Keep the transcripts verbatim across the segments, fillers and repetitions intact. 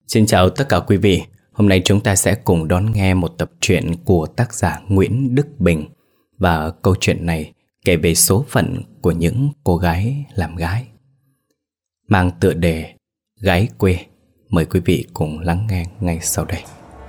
Xin chào tất cả quý vị. Hôm nay chúng ta sẽ cùng đón nghe một tập truyện của tác giả Nguyễn Đức Bình. Và câu chuyện này kể về số phận của những cô gái làm gái, mang tựa đề Gái Quê. Mời quý vị cùng lắng nghe ngay sau đây.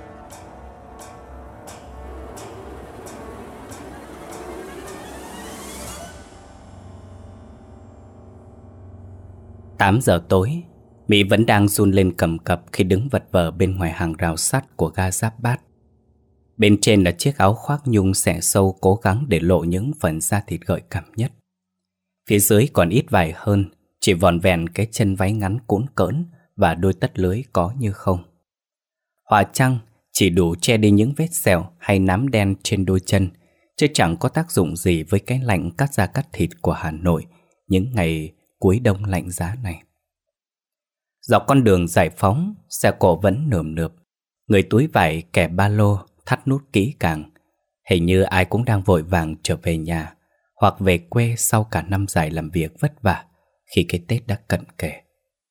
Tám giờ tối, Mỹ vẫn đang run lên cầm cập khi đứng vật vờ bên ngoài hàng rào sắt của ga Giáp Bát. Bên trên là chiếc áo khoác nhung xẻ sâu cố gắng để lộ những phần da thịt gợi cảm nhất. Phía dưới còn ít vải hơn, chỉ vòn vẹn cái chân váy ngắn cũn cỡn và đôi tất lưới có như không. Họa chăng chỉ đủ che đi những vết sẹo hay nám đen trên đôi chân, chứ chẳng có tác dụng gì với cái lạnh cắt da cắt thịt của Hà Nội những ngày cuối đông lạnh giá này. Dọc con đường Giải Phóng, xe cộ vẫn nườm nượp. Người túi vải kẻ ba lô thắt nút kỹ càng. Hình như ai cũng đang vội vàng trở về nhà hoặc về quê sau cả năm dài làm việc vất vả khi cái Tết đã cận kề.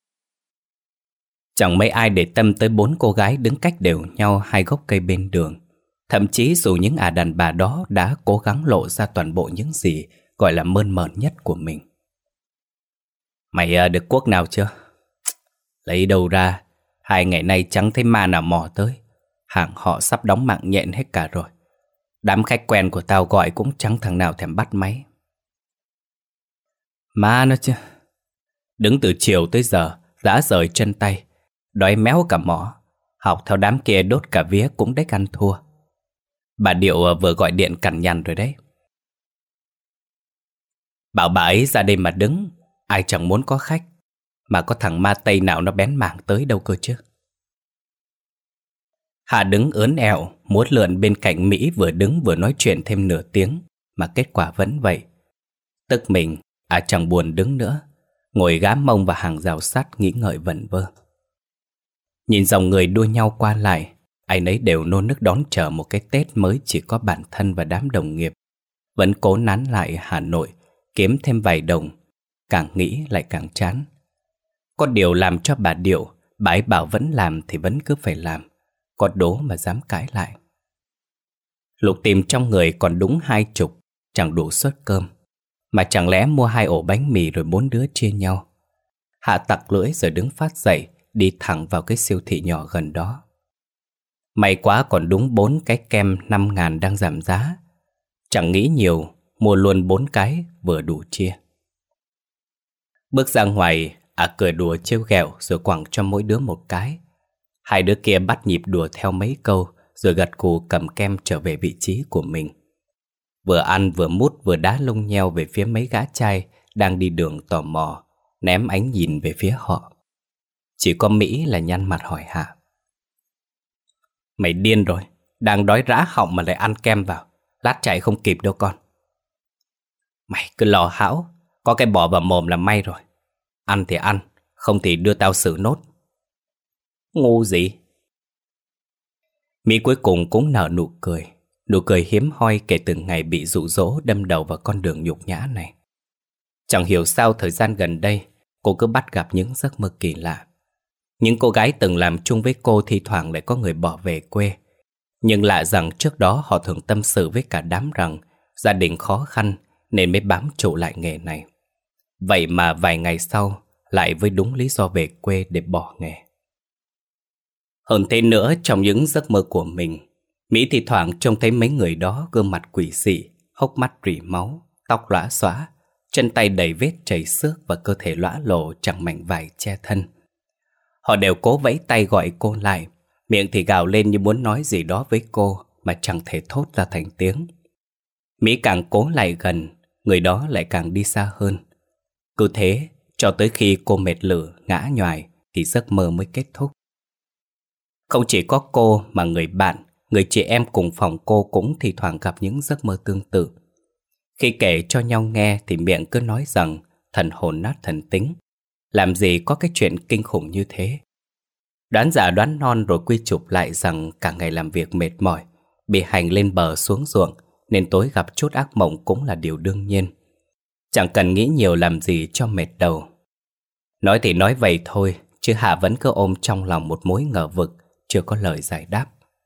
Chẳng mấy ai để tâm tới bốn cô gái đứng cách đều nhau hai gốc cây bên đường. Thậm chí dù những ả đàn bà đó đã cố gắng lộ ra toàn bộ những gì gọi là mơn mởn nhất của mình. Mày được cuốc nào chưa? Lấy đâu ra, hai ngày nay chẳng thấy ma nào mò tới. Hàng họ sắp đóng mạng nhện hết cả rồi. Đám khách quen của tao gọi cũng chẳng thằng nào thèm bắt máy. Ma nó chứ. Đứng từ chiều tới giờ, đã rời chân tay, đói méo cả mỏ. Học theo đám kia đốt cả vía cũng đếch ăn thua. Bà Điệu vừa gọi điện cằn nhằn rồi đấy. Bảo bà ấy ra đây mà đứng, ai chẳng muốn có khách. Mà có thằng ma Tây nào nó bén mảng tới đâu cơ chứ. Hà đứng ớn ẹo, múa lượn bên cạnh Mỹ vừa đứng vừa nói chuyện thêm nửa tiếng, mà kết quả vẫn vậy. Tức mình, à chẳng buồn đứng nữa, ngồi gá mông vào hàng rào sắt nghĩ ngợi vẩn vơ. Nhìn dòng người đua nhau qua lại, ai nấy đều nôn nức đón chờ một cái Tết mới chỉ có bản thân và đám đồng nghiệp. Vẫn cố nán lại Hà Nội, kiếm thêm vài đồng, càng nghĩ lại càng chán. Có điều làm cho bà Điệu, bà ấy bảo vẫn làm thì vẫn cứ phải làm. Có đố mà dám cãi lại. Lục tìm trong người còn đúng hai chục, chẳng đủ suất cơm. Mà chẳng lẽ mua hai ổ bánh mì rồi bốn đứa chia nhau. Hạ tặc lưỡi rồi đứng phát dậy, đi thẳng vào cái siêu thị nhỏ gần đó. May quá còn đúng bốn cái kem năm ngàn đang giảm giá. Chẳng nghĩ nhiều, mua luôn bốn cái vừa đủ chia. Bước ra ngoài, à cười đùa trêu ghẹo rồi quẳng cho mỗi đứa một cái. Hai đứa kia bắt nhịp đùa theo mấy câu rồi gật gù cầm kem trở về vị trí của mình. Vừa ăn vừa mút vừa đá lông nheo về phía mấy gã trai đang đi đường tò mò, ném ánh nhìn về phía họ. Chỉ có Mỹ là nhăn mặt hỏi Hạ. Mày điên rồi, đang đói rã họng mà lại ăn kem vào, lát chạy không kịp đâu con. Mày cứ lò hão, có cái bỏ vào mồm là may rồi. Ăn thì ăn, không thì đưa tao xử nốt. Ngu gì? Mỹ cuối cùng cũng nở nụ cười. Nụ cười hiếm hoi kể từ ngày bị dụ dỗ đâm đầu vào con đường nhục nhã này. Chẳng hiểu sao thời gian gần đây cô cứ bắt gặp những giấc mơ kỳ lạ. Những cô gái từng làm chung với cô thi thoảng lại có người bỏ về quê. Nhưng lạ rằng trước đó họ thường tâm sự với cả đám rằng gia đình khó khăn nên mới bám trụ lại nghề này. Vậy mà vài ngày sau lại với đúng lý do về quê để bỏ nghề. Hơn thế nữa, trong những giấc mơ của mình, Mỹ thì thoảng trông thấy mấy người đó gương mặt quỷ dị, hốc mắt rỉ máu, tóc lóa xóa, chân tay đầy vết chảy xước và cơ thể lõa lồ chẳng mảnh vải che thân. Họ đều cố vẫy tay gọi cô lại, miệng thì gào lên như muốn nói gì đó với cô mà chẳng thể thốt ra thành tiếng. Mỹ càng cố lại gần, người đó lại càng đi xa hơn. Cứ thế, cho tới khi cô mệt lử, ngã nhoài thì giấc mơ mới kết thúc. Không chỉ có cô mà người bạn, người chị em cùng phòng cô cũng thì thoảng gặp những giấc mơ tương tự. Khi kể cho nhau nghe thì miệng cứ nói rằng thần hồn nát thần tính. Làm gì có cái chuyện kinh khủng như thế. Đoán giả đoán non rồi quy chụp lại rằng cả ngày làm việc mệt mỏi, bị hành lên bờ xuống ruộng, nên tối gặp chút ác mộng cũng là điều đương nhiên. Chẳng cần nghĩ nhiều làm gì cho mệt đầu. Nói thì nói vậy thôi, chứ Hạ vẫn cứ ôm trong lòng một mối ngờ vực, chưa có lời giải đáp.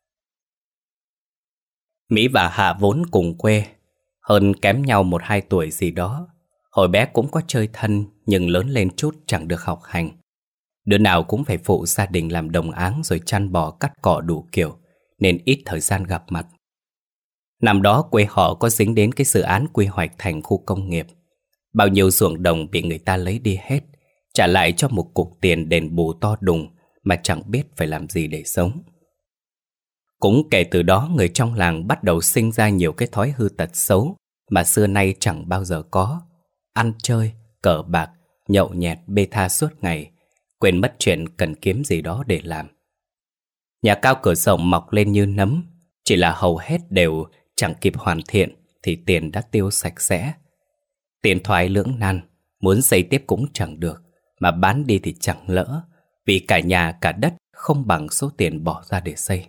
Mỹ và Hạ vốn cùng quê, hơn kém nhau một hai tuổi gì đó. Hồi bé cũng có chơi thân, nhưng lớn lên chút chẳng được học hành. Đứa nào cũng phải phụ gia đình làm đồng áng rồi chăn bò cắt cỏ đủ kiểu, nên ít thời gian gặp mặt. Năm đó quê họ có dính đến cái dự án quy hoạch thành khu công nghiệp. Bao nhiêu ruộng đồng bị người ta lấy đi hết, trả lại cho một cục tiền đền bù to đùng mà chẳng biết phải làm gì để sống. Cũng kể từ đó người trong làng bắt đầu sinh ra nhiều cái thói hư tật xấu mà xưa nay chẳng bao giờ có. Ăn chơi, cờ bạc, nhậu nhẹt bê tha suốt ngày, quên mất chuyện cần kiếm gì đó để làm. Nhà cao cửa rộng mọc lên như nấm, chỉ là hầu hết đều chẳng kịp hoàn thiện thì tiền đã tiêu sạch sẽ. Tiền thoái lưỡng nan, muốn xây tiếp cũng chẳng được, mà bán đi thì chẳng lỡ, vì cả nhà cả đất không bằng số tiền bỏ ra để xây.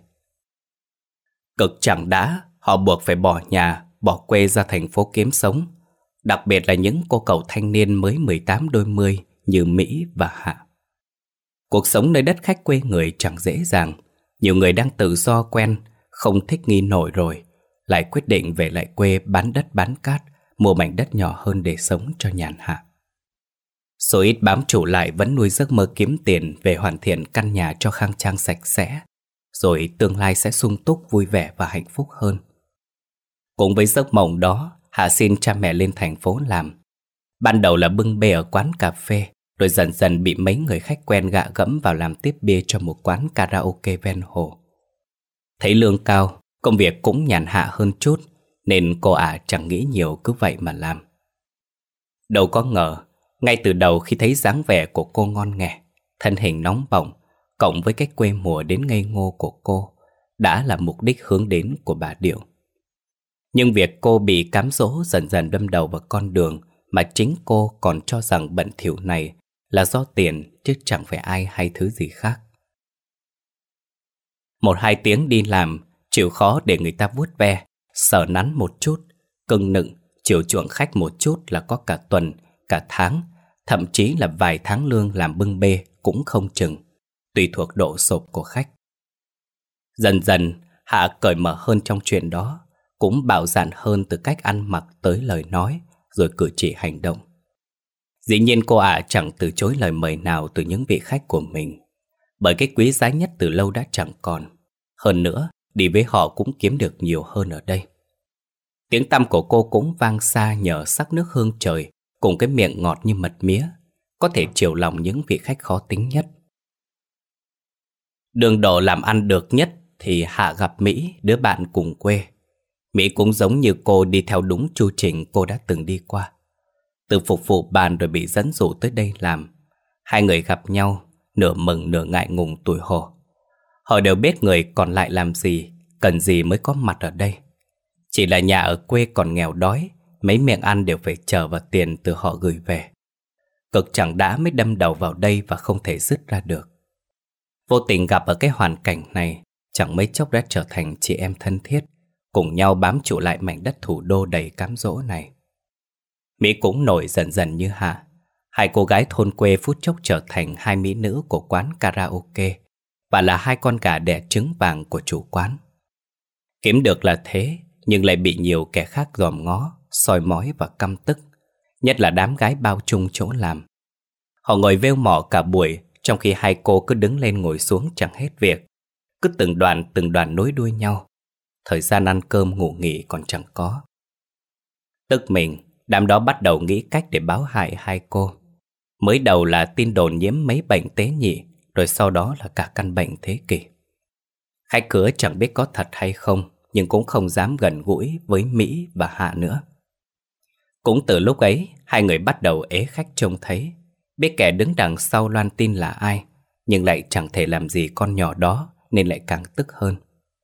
Cực chẳng đã, họ buộc phải bỏ nhà, bỏ quê ra thành phố kiếm sống. Đặc biệt là những cô cậu thanh niên mới mười tám đôi mươi như Mỹ và Hạ. Cuộc sống nơi đất khách quê người chẳng dễ dàng. Nhiều người đang tự do quen, không thích nghi nổi rồi, lại quyết định về lại quê bán đất bán cát, mua mảnh đất nhỏ hơn để sống cho nhàn hạ. Số ít bám trụ lại vẫn nuôi giấc mơ kiếm tiền về hoàn thiện căn nhà cho khang trang sạch sẽ, rồi tương lai sẽ sung túc, vui vẻ và hạnh phúc hơn. Cùng với giấc mộng đó, Hạ xin cha mẹ lên thành phố làm. Ban đầu là bưng bê ở quán cà phê, rồi dần dần bị mấy người khách quen gạ gẫm vào làm tiếp bia cho một quán karaoke ven hồ. Thấy lương cao, công việc cũng nhàn hạ hơn chút, nên cô ả chẳng nghĩ nhiều, cứ vậy mà làm. Đâu có ngờ, ngay từ đầu khi thấy dáng vẻ của cô ngon nghẻ, thân hình nóng bỏng, cộng với cái quê mùa đến ngây ngô của cô, đã là mục đích hướng đến của bà Điệu. Nhưng việc cô bị cám dỗ dần dần đâm đầu vào con đường mà chính cô còn cho rằng bận thỉu này là do tiền, chứ chẳng phải ai hay thứ gì khác. Một hai tiếng đi làm, chịu khó để người ta vuốt ve, sờ nắn một chút, cưng nựng, chiều chuộng khách một chút là có cả tuần, cả tháng, thậm chí là vài tháng lương làm bưng bê cũng không chừng, tùy thuộc độ sộp của khách. Dần dần, Hạ cởi mở hơn trong chuyện đó, cũng bạo dạn hơn từ cách ăn mặc tới lời nói, rồi cử chỉ hành động. Dĩ nhiên cô ả chẳng từ chối lời mời nào từ những vị khách của mình, bởi cái quý giá nhất từ lâu đã chẳng còn. Hơn nữa, đi với họ cũng kiếm được nhiều hơn ở đây. Tiếng tăm của cô cũng vang xa nhờ sắc nước hương trời cùng cái miệng ngọt như mật mía, có thể chiều lòng những vị khách khó tính nhất. Đường đổ làm ăn được nhất thì Hạ gặp Mỹ, đứa bạn cùng quê. Mỹ cũng giống như cô đi theo đúng chu trình cô đã từng đi qua. Từ phục vụ bàn rồi bị dẫn dụ tới đây làm. Hai người gặp nhau, nửa mừng nửa ngại ngùng tủi hổ. Họ đều biết người còn lại làm gì, cần gì mới có mặt ở đây. Chỉ là nhà ở quê còn nghèo đói, mấy miệng ăn đều phải chờ vào tiền từ họ gửi về. Cực chẳng đã mới đâm đầu vào đây và không thể dứt ra được. Vô tình gặp ở cái hoàn cảnh này, chẳng mấy chốc đã trở thành chị em thân thiết, cùng nhau bám trụ lại mảnh đất thủ đô đầy cám dỗ này. Mỹ cũng nổi dần dần như Hạ. Hai cô gái thôn quê phút chốc trở thành hai mỹ nữ của quán karaoke và là hai con gà đẻ trứng vàng của chủ quán. Kiếm được là thế, nhưng lại bị nhiều kẻ khác dòm ngó, soi mói và căm tức, nhất là đám gái bao chung chỗ làm. Họ ngồi vêu mỏ cả buổi, trong khi hai cô cứ đứng lên ngồi xuống chẳng hết việc, cứ từng đoàn từng đoàn nối đuôi nhau. Thời gian ăn cơm ngủ nghỉ còn chẳng có. Tức mình, đám đó bắt đầu nghĩ cách để báo hại hai cô. Mới đầu là tin đồn nhiễm mấy bệnh tế nhị, rồi sau đó là cả căn bệnh thế kỷ. Khách cửa chẳng biết có thật hay không, nhưng cũng không dám gần gũi với Mỹ và Hạ nữa. Cũng từ lúc ấy, hai người bắt đầu ế khách trông thấy, biết kẻ đứng đằng sau loan tin là ai, nhưng lại chẳng thể làm gì con nhỏ đó, nên lại càng tức hơn.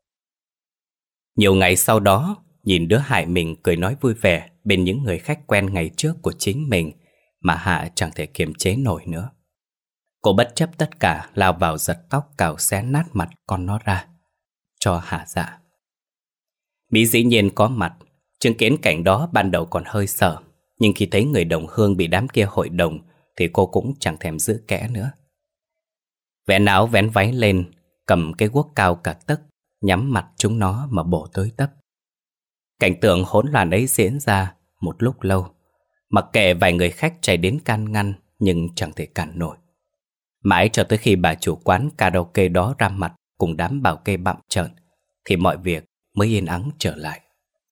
Nhiều ngày sau đó, nhìn đứa hại mình cười nói vui vẻ bên những người khách quen ngày trước của chính mình, mà Hạ chẳng thể kiềm chế nổi nữa. Cô bất chấp tất cả lao vào giật tóc cào xé nát mặt con nó ra, cho Hạ dạ. Mỹ dĩ nhiên có mặt, chứng kiến cảnh đó ban đầu còn hơi sợ, nhưng khi thấy người đồng hương bị đám kia hội đồng thì cô cũng chẳng thèm giữ kẽ nữa. Vén áo vén váy lên, cầm cái guốc cao cả tấc, nhắm mặt chúng nó mà bổ tới tấp. Cảnh tượng hỗn loạn ấy diễn ra một lúc lâu, mặc kệ vài người khách chạy đến can ngăn nhưng chẳng thể cản nổi. Mãi cho tới khi bà chủ quán karaoke đó ra mặt cùng đám bảo kê bặm trợn thì mọi việc mới yên ắng trở lại.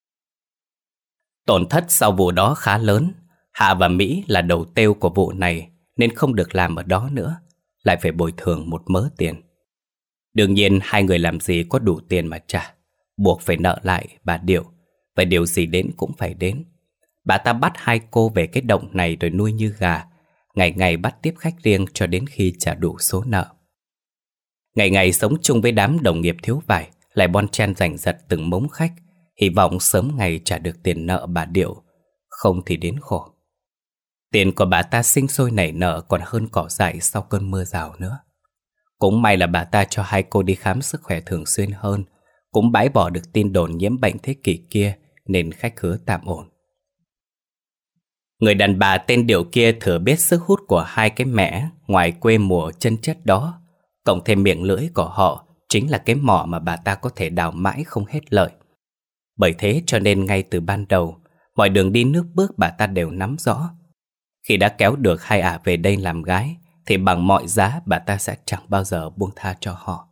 Tổn thất sau vụ đó khá lớn. Hạ và Mỹ là đầu têu của vụ này nên không được làm ở đó nữa, lại phải bồi thường một mớ tiền. Đương nhiên hai người làm gì có đủ tiền mà trả, buộc phải nợ lại bà Điệu, và điều gì đến cũng phải đến. Bà ta bắt hai cô về cái động này rồi nuôi như gà, ngày ngày bắt tiếp khách riêng cho đến khi trả đủ số nợ. Ngày ngày sống chung với đám đồng nghiệp thiếu vải, lại bon chen giành giật từng mống khách, hy vọng sớm ngày trả được tiền nợ bà Điệu, không thì đến khổ. Tiền của bà ta sinh sôi nảy nở còn hơn cỏ dại sau cơn mưa rào nữa. Cũng may là bà ta cho hai cô đi khám sức khỏe thường xuyên hơn, cũng bãi bỏ được tin đồn nhiễm bệnh thế kỷ kia nên khách khứa tạm ổn. Người đàn bà tên Điệu kia thừa biết sức hút của hai cái mẻ ngoài quê mùa chân chất đó, cộng thêm miệng lưỡi của họ chính là cái mỏ mà bà ta có thể đào mãi không hết lợi. Bởi thế cho nên ngay từ ban đầu, mọi đường đi nước bước bà ta đều nắm rõ. Khi đã kéo được hai ả về đây làm gái thì bằng mọi giá bà ta sẽ chẳng bao giờ buông tha cho họ.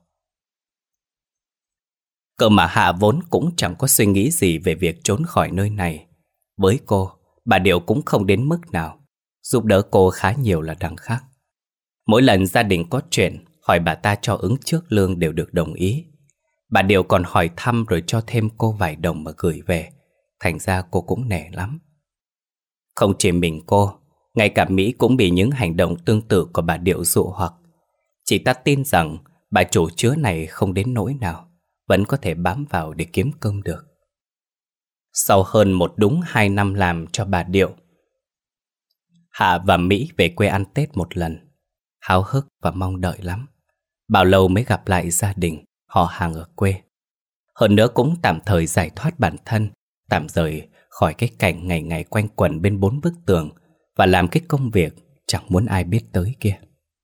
Cơ mà Hạ vốn cũng chẳng có suy nghĩ gì về việc trốn khỏi nơi này. Với cô, bà Điệu cũng không đến mức nào, giúp đỡ cô khá nhiều là đằng khác. Mỗi lần gia đình có chuyện, hỏi bà ta cho ứng trước lương đều được đồng ý. Bà Điệu còn hỏi thăm rồi cho thêm cô vài đồng mà gửi về, thành ra cô cũng nể lắm. Không chỉ mình cô, ngay cả Mỹ cũng bị những hành động tương tự của bà Điệu dụ hoặc. Chị ta tin rằng bà chủ chứa này không đến nỗi nào, vẫn có thể bám vào để kiếm cơm được. Sau hơn một đúng hai năm làm cho bà Điệu, Hạ và Mỹ về quê ăn Tết một lần, háo hức và mong đợi lắm. Bao lâu mới gặp lại gia đình, họ hàng ở quê. Hơn nữa cũng tạm thời giải thoát bản thân, tạm rời khỏi cái cảnh ngày ngày quanh quẩn bên bốn bức tường và làm cái công việc chẳng muốn ai biết tới kia.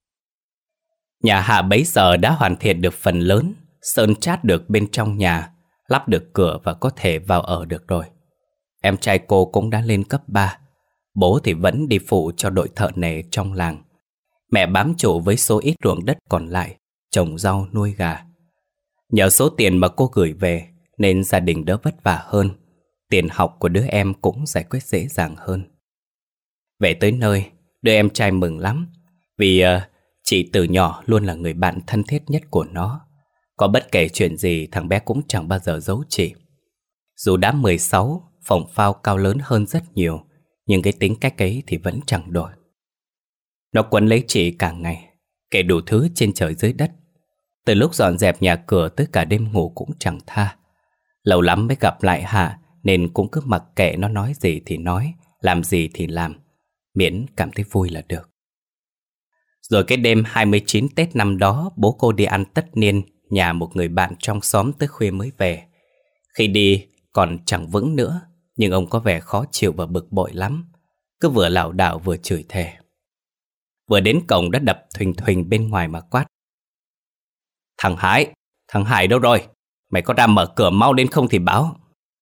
Nhà Hạ bấy giờ đã hoàn thiện được phần lớn, sơn chát được bên trong nhà, lắp được cửa và có thể vào ở được rồi. Em trai cô cũng đã lên cấp ba, bố thì vẫn đi phụ cho đội thợ nề trong làng. Mẹ bám trụ với số ít ruộng đất còn lại, trồng rau nuôi gà. Nhờ số tiền mà cô gửi về nên gia đình đỡ vất vả hơn, tiền học của đứa em cũng giải quyết dễ dàng hơn. Về tới nơi, đứa em trai mừng lắm, vì uh, chị từ nhỏ luôn là người bạn thân thiết nhất của nó. Có bất kể chuyện gì thằng bé cũng chẳng bao giờ giấu chị. Dù đã mười sáu, phồng phao cao lớn hơn rất nhiều, nhưng cái tính cách ấy thì vẫn chẳng đổi. Nó quấn lấy chị cả ngày, kể đủ thứ trên trời dưới đất. Từ lúc dọn dẹp nhà cửa tới cả đêm ngủ cũng chẳng tha. Lâu lắm mới gặp lại Hạ nên cũng cứ mặc kệ nó nói gì thì nói, làm gì thì làm, miễn cảm thấy vui là được. Rồi cái đêm hai mươi chín Tết năm đó, bố cô đi ăn tất niên nhà một người bạn trong xóm tới khuya mới về. Khi đi còn chẳng vững nữa, nhưng ông có vẻ khó chịu và bực bội lắm, cứ vừa lảo đảo vừa chửi thề. Vừa đến cổng đã đập thình thình bên ngoài mà quát: "Thằng Hải, thằng Hải đâu rồi? Mày có ra mở cửa mau đến không thì báo."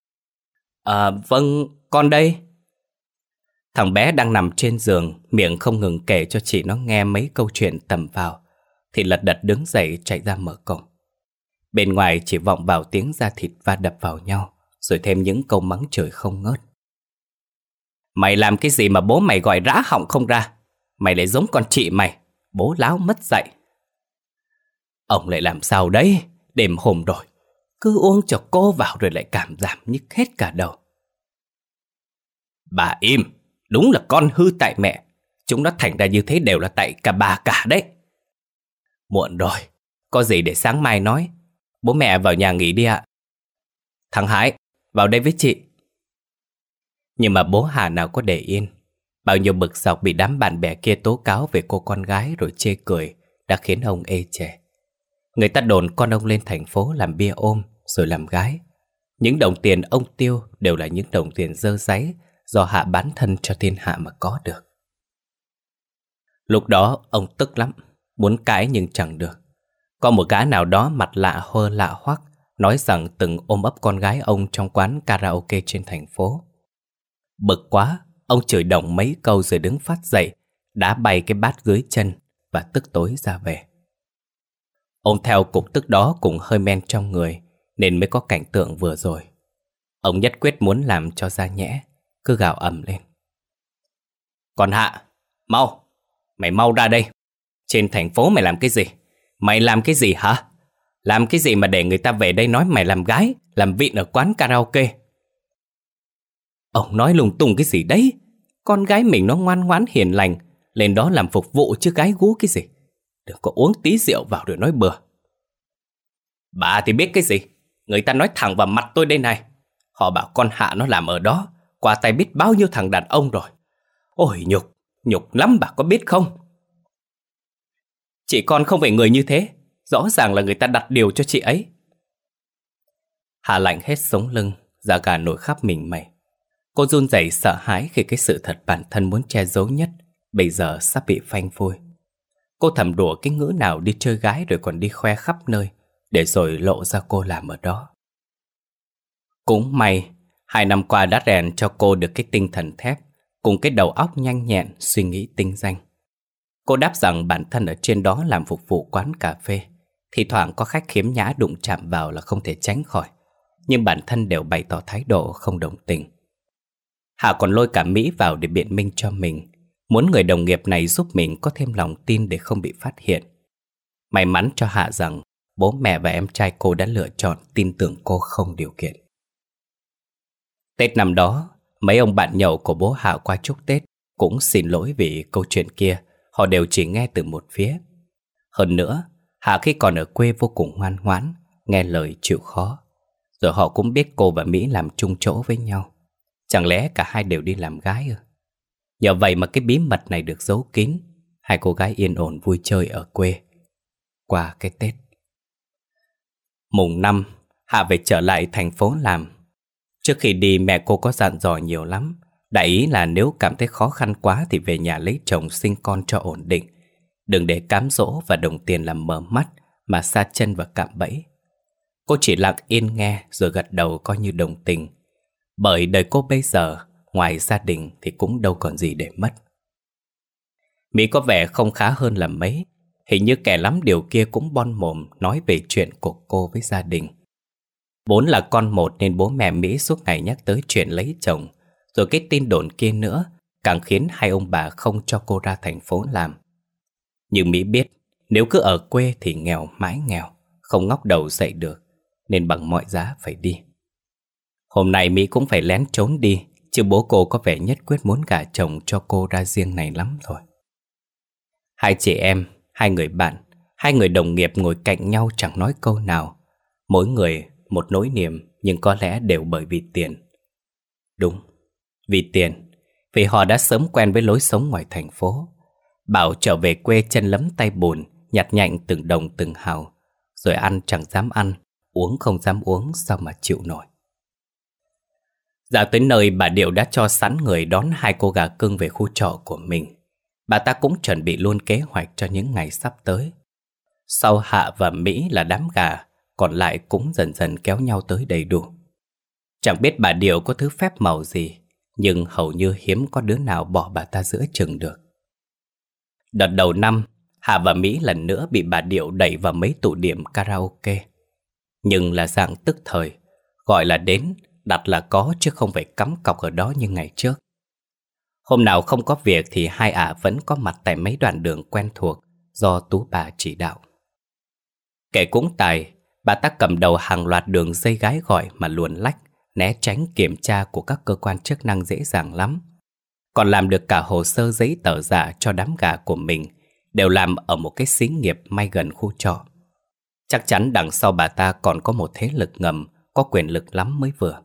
"À vâng, con đây." Thằng bé đang nằm trên giường, miệng không ngừng kể cho chị nó nghe mấy câu chuyện tầm vào, thì lật đật đứng dậy chạy ra mở cổng. Bên ngoài chỉ vọng vào tiếng da thịt va đập vào nhau, rồi thêm những câu mắng chửi không ngớt. "Mày làm cái gì mà bố mày gọi rã họng không ra? Mày lại giống con chị mày, bố láo mất dạy." "Ông lại làm sao đấy? Đêm hôm rồi, cứ uống cho cô vào rồi lại cảm giảm nhức hết cả đầu." "Bà im, đúng là con hư tại mẹ. Chúng nó thành ra như thế đều là tại cả bà cả đấy." "Muộn rồi, có gì để sáng mai nói. Bố mẹ vào nhà nghỉ đi ạ." "Thằng Hải, vào đây với chị." Nhưng mà bố Hà nào có để yên. Bao nhiêu bực dọc bị đám bạn bè kia tố cáo về cô con gái rồi chê cười đã khiến ông ê chề. Người ta đồn con ông lên thành phố làm bia ôm rồi làm gái. Những đồng tiền ông tiêu đều là những đồng tiền dơ dáy do Hạ bán thân cho thiên hạ mà có được. Lúc đó ông tức lắm, muốn cãi nhưng chẳng được. Có một gã nào đó mặt lạ hơ lạ hoắc nói rằng từng ôm ấp con gái ông trong quán karaoke trên thành phố. Bực quá, ông chửi đồng mấy câu rồi đứng phát dậy, đá bay cái bát dưới chân và tức tối ra về. Ông theo cục tức đó cùng hơi men trong người nên mới có cảnh tượng vừa rồi. Ông nhất quyết muốn làm cho ra nhẽ, cứ gào ầm lên. Còn Hạ, mau, mày mau ra đây. Trên thành phố mày làm cái gì? Mày làm cái gì hả? Làm cái gì mà để người ta về đây nói mày làm gái, làm vịn ở quán karaoke? Ông nói lung tung cái gì đấy? Con gái mình nó ngoan ngoãn hiền lành, lên đó làm phục vụ chứ gái gú cái gì. Đừng có uống tí rượu vào rồi nói bừa. Bà thì biết cái gì? Người ta nói thẳng vào mặt tôi đây này. Họ bảo con Hạ nó làm ở đó, qua tay biết bao nhiêu thằng đàn ông rồi. Ôi nhục, nhục lắm bà có biết không? Chị con không phải người như thế. Rõ ràng là người ta đặt điều cho chị ấy. Hạ lạnh hết sống lưng, da gà nổi khắp mình mày. Cô run rẩy sợ hãi khi cái sự thật bản thân muốn che giấu nhất bây giờ sắp bị phanh phui. Cô thầm đùa cái ngữ nào đi chơi gái rồi còn đi khoe khắp nơi, để rồi lộ ra cô làm ở đó. Cũng may, hai năm qua đã rèn cho cô được cái tinh thần thép cùng cái đầu óc nhanh nhẹn, suy nghĩ tinh danh. Cô đáp rằng bản thân ở trên đó làm phục vụ quán cà phê, thì thoảng có khách khiếm nhã đụng chạm vào là không thể tránh khỏi, nhưng bản thân đều bày tỏ thái độ không đồng tình. Hạ còn lôi cả Mỹ vào để biện minh cho mình, muốn người đồng nghiệp này giúp mình có thêm lòng tin để không bị phát hiện. May mắn cho Hạ rằng bố mẹ và em trai cô đã lựa chọn tin tưởng cô không điều kiện. Tết năm đó, mấy ông bạn nhậu của bố Hạ qua chúc Tết cũng xin lỗi vì câu chuyện kia, họ đều chỉ nghe từ một phía. Hơn nữa, Hạ khi còn ở quê vô cùng ngoan ngoãn, nghe lời chịu khó. Rồi họ cũng biết cô và Mỹ làm chung chỗ với nhau. Chẳng lẽ cả hai đều đi làm gái ư? Nhờ vậy mà cái bí mật này được giấu kín, hai cô gái yên ổn vui chơi ở quê qua cái Tết. Mùng năm, Hạ về trở lại thành phố làm. Trước khi đi mẹ cô có dặn dò nhiều lắm. Đại ý là nếu cảm thấy khó khăn quá thì về nhà lấy chồng sinh con cho ổn định. Đừng để cám dỗ và đồng tiền làm mờ mắt mà sa chân vào cạm bẫy. Cô chỉ lặng yên nghe rồi gật đầu coi như đồng tình. Bởi đời cô bây giờ, ngoài gia đình thì cũng đâu còn gì để mất. Mỹ có vẻ không khá hơn là mấy. Hình như kẻ lắm điều kia cũng bon mồm nói về chuyện của cô với gia đình. Vốn là con một nên bố mẹ Mỹ suốt ngày nhắc tới chuyện lấy chồng. Rồi cái tin đồn kia nữa càng khiến hai ông bà không cho cô ra thành phố làm. Nhưng Mỹ biết nếu cứ ở quê thì nghèo mãi nghèo, không ngóc đầu dậy được, nên bằng mọi giá phải đi. Hôm nay Mỹ cũng phải lén trốn đi, chứ bố cô có vẻ nhất quyết muốn gả chồng cho cô ra riêng này lắm rồi. Hai chị em, hai người bạn, hai người đồng nghiệp ngồi cạnh nhau chẳng nói câu nào. Mỗi người một nỗi niềm, nhưng có lẽ đều bởi vì tiền. Đúng, vì tiền. Vì họ đã sớm quen với lối sống ngoài thành phố. Bảo trở về quê chân lấm tay bùn, nhặt nhạnh từng đồng từng hào. Rồi ăn chẳng dám ăn, uống không dám uống, sao mà chịu nổi. Dạo tới nơi, bà Điệu đã cho sẵn người đón hai cô gà cưng về khu trọ của mình. Bà ta cũng chuẩn bị luôn kế hoạch cho những ngày sắp tới. Sau Hạ và Mỹ là đám gà, còn lại cũng dần dần kéo nhau tới đầy đủ. Chẳng biết bà Điệu có thứ phép màu gì, nhưng hầu như hiếm có đứa nào bỏ bà ta giữa chừng được. Đợt đầu năm, Hạ và Mỹ lần nữa bị bà Điệu đẩy vào mấy tụ điểm karaoke. Nhưng là dạng tức thời, gọi là đến, đặt là có chứ không phải cắm cọc ở đó như ngày trước. Hôm nào không có việc thì hai ả vẫn có mặt tại mấy đoạn đường quen thuộc do Tú bà chỉ đạo. Kể cũng tài, bà ta cầm đầu hàng loạt đường dây gái gọi mà luồn lách, né tránh kiểm tra của các cơ quan chức năng dễ dàng lắm. Còn làm được cả hồ sơ giấy tờ giả cho đám gà của mình, đều làm ở một cái xí nghiệp may gần khu trọ. Chắc chắn đằng sau bà ta còn có một thế lực ngầm, có quyền lực lắm mới vừa.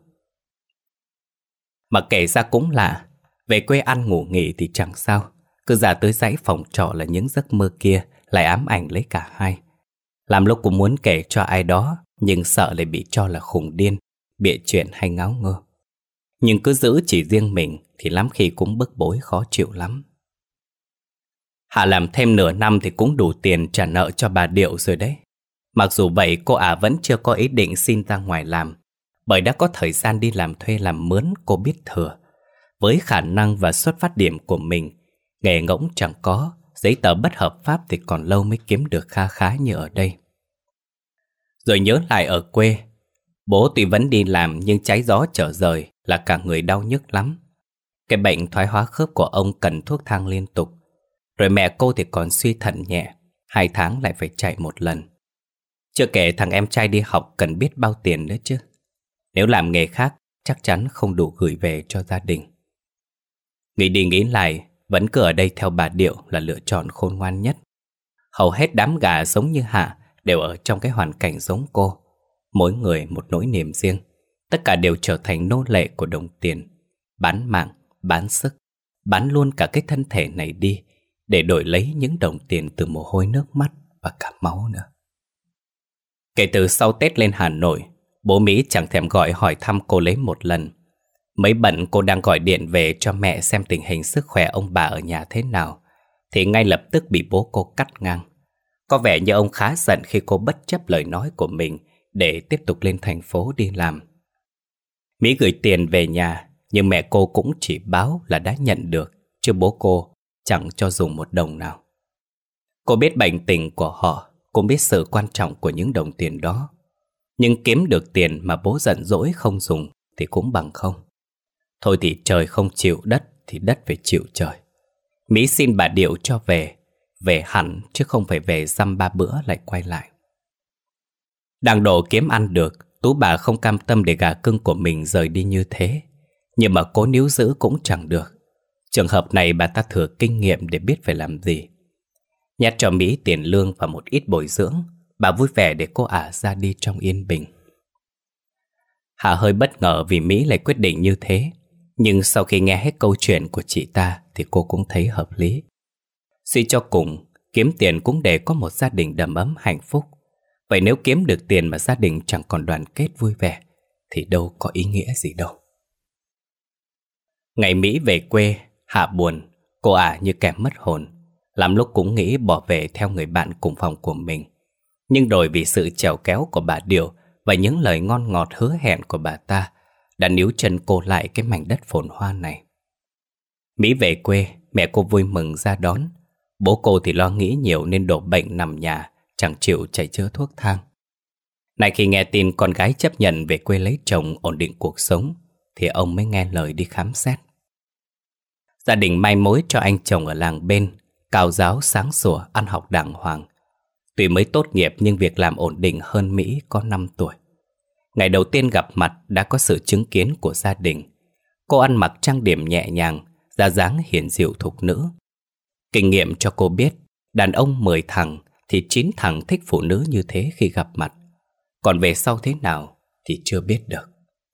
Mà kể ra cũng lạ, về quê ăn ngủ nghỉ thì chẳng sao, cứ ra tới dãy phòng trọ là những giấc mơ kia lại ám ảnh lấy cả hai. Làm lúc cũng muốn kể cho ai đó, nhưng sợ lại bị cho là khùng điên, bịa chuyện hay ngáo ngơ. Nhưng cứ giữ chỉ riêng mình thì lắm khi cũng bức bối khó chịu lắm. Hạ làm thêm nửa năm thì cũng đủ tiền trả nợ cho bà Điệu rồi đấy. Mặc dù vậy cô ả vẫn chưa có ý định xin ra ngoài làm, bởi đã có thời gian đi làm thuê làm mướn cô biết thừa. Với khả năng và xuất phát điểm của mình, nghề ngỗng chẳng có, giấy tờ bất hợp pháp thì còn lâu mới kiếm được kha khá như ở đây. Rồi nhớ lại ở quê, bố tuy vẫn đi làm nhưng trái gió trở rời là cả người đau nhức lắm. Cái bệnh thoái hóa khớp của ông cần thuốc thang liên tục. Rồi mẹ cô thì còn suy thận nhẹ, hai tháng lại phải chạy một lần. Chưa kể thằng em trai đi học cần biết bao tiền nữa chứ. Nếu làm nghề khác chắc chắn không đủ gửi về cho gia đình. Nghĩ đi nghĩ lại, vẫn cứ ở đây theo bà Điệu là lựa chọn khôn ngoan nhất. Hầu hết đám gà giống như Hạ đều ở trong cái hoàn cảnh giống cô. Mỗi người một nỗi niềm riêng. Tất cả đều trở thành nô lệ của đồng tiền. Bán mạng, bán sức, bán luôn cả cái thân thể này đi để đổi lấy những đồng tiền từ mồ hôi nước mắt và cả máu nữa. Kể từ sau Tết lên Hà Nội, bố Mỹ chẳng thèm gọi hỏi thăm cô lấy một lần. Mấy bận cô đang gọi điện về cho mẹ xem tình hình sức khỏe ông bà ở nhà thế nào, thì ngay lập tức bị bố cô cắt ngang. Có vẻ như ông khá giận khi cô bất chấp lời nói của mình để tiếp tục lên thành phố đi làm. Mỹ gửi tiền về nhà, nhưng mẹ cô cũng chỉ báo là đã nhận được, chứ bố cô chẳng cho dùng một đồng nào. Cô biết bệnh tình của họ, cũng biết sự quan trọng của những đồng tiền đó. Nhưng kiếm được tiền mà bố giận dỗi không dùng thì cũng bằng không. Thôi thì trời không chịu đất thì đất phải chịu trời. Mỹ xin bà Điệu cho về, về hẳn chứ không phải về dăm ba bữa lại quay lại. Đang độ kiếm ăn được, Tú bà không cam tâm để gà cưng của mình rời đi như thế. Nhưng mà cố níu giữ cũng chẳng được. Trường hợp này bà ta thừa kinh nghiệm để biết phải làm gì. Nhét cho Mỹ tiền lương và một ít bồi dưỡng, bà vui vẻ để cô ả ra đi trong yên bình. Hạ hơi bất ngờ vì Mỹ lại quyết định như thế. Nhưng sau khi nghe hết câu chuyện của chị ta thì cô cũng thấy hợp lý. Suy cho cùng, kiếm tiền cũng để có một gia đình đầm ấm hạnh phúc. Vậy nếu kiếm được tiền mà gia đình chẳng còn đoàn kết vui vẻ thì đâu có ý nghĩa gì đâu. Ngày Mỹ về quê, Hạ buồn, cô ả như kẻ mất hồn. Lắm lúc cũng nghĩ bỏ về theo người bạn cùng phòng của mình. Nhưng rồi vì sự trèo kéo của bà Điệu và những lời ngon ngọt hứa hẹn của bà ta đã níu chân cô lại cái mảnh đất phồn hoa này. Mỹ về quê, mẹ cô vui mừng ra đón. Bố cô thì lo nghĩ nhiều nên đổ bệnh nằm nhà, chẳng chịu chạy chữa thuốc thang. Này khi nghe tin con gái chấp nhận về quê lấy chồng ổn định cuộc sống thì ông mới nghe lời đi khám xét. Gia đình mai mối cho anh chồng ở làng bên, cao giáo sáng sủa, ăn học đàng hoàng. Tuy mới tốt nghiệp nhưng việc làm ổn định hơn Mỹ có năm tuổi. Ngày đầu tiên gặp mặt đã có sự chứng kiến của gia đình. Cô ăn mặc trang điểm nhẹ nhàng, da dáng hiền dịu thục nữ. Kinh nghiệm cho cô biết, đàn ông mười thằng thì chín thằng thích phụ nữ như thế khi gặp mặt. Còn về sau thế nào thì chưa biết được.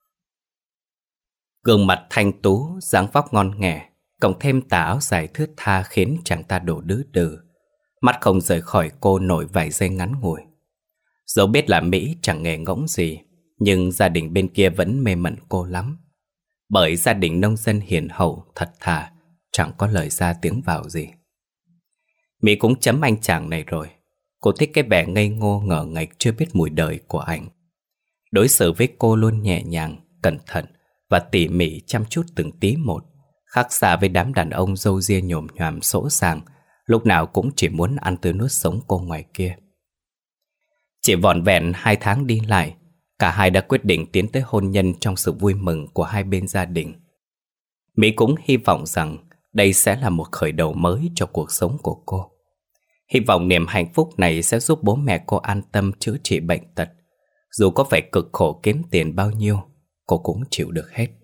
Gương mặt thanh tú, dáng vóc ngon nghẻ, cộng thêm tà áo dài thướt tha khiến chàng ta đổ đứ đừ. Mắt không rời khỏi cô nổi vài giây ngắn ngủi. Dẫu biết là Mỹ chẳng nghề ngỗng gì, nhưng gia đình bên kia vẫn mê mẩn cô lắm. Bởi gia đình nông dân hiền hậu, thật thà, chẳng có lời ra tiếng vào gì. Mỹ cũng chấm anh chàng này rồi. Cô thích cái vẻ ngây ngô ngờ nghệch chưa biết mùi đời của anh. Đối xử với cô luôn nhẹ nhàng, cẩn thận và tỉ mỉ chăm chút từng tí một. Khác xa với đám đàn ông râu ria nhồm nhoàm sỗ sàng, lúc nào cũng chỉ muốn ăn tươi nuốt sống cô ngoài kia. Chỉ vỏn vẹn hai tháng đi lại, cả hai đã quyết định tiến tới hôn nhân trong sự vui mừng của hai bên gia đình. Mỹ cũng hy vọng rằng đây sẽ là một khởi đầu mới cho cuộc sống của cô. Hy vọng niềm hạnh phúc này sẽ giúp bố mẹ cô an tâm chữa trị bệnh tật. Dù có phải cực khổ kiếm tiền bao nhiêu, cô cũng chịu được hết.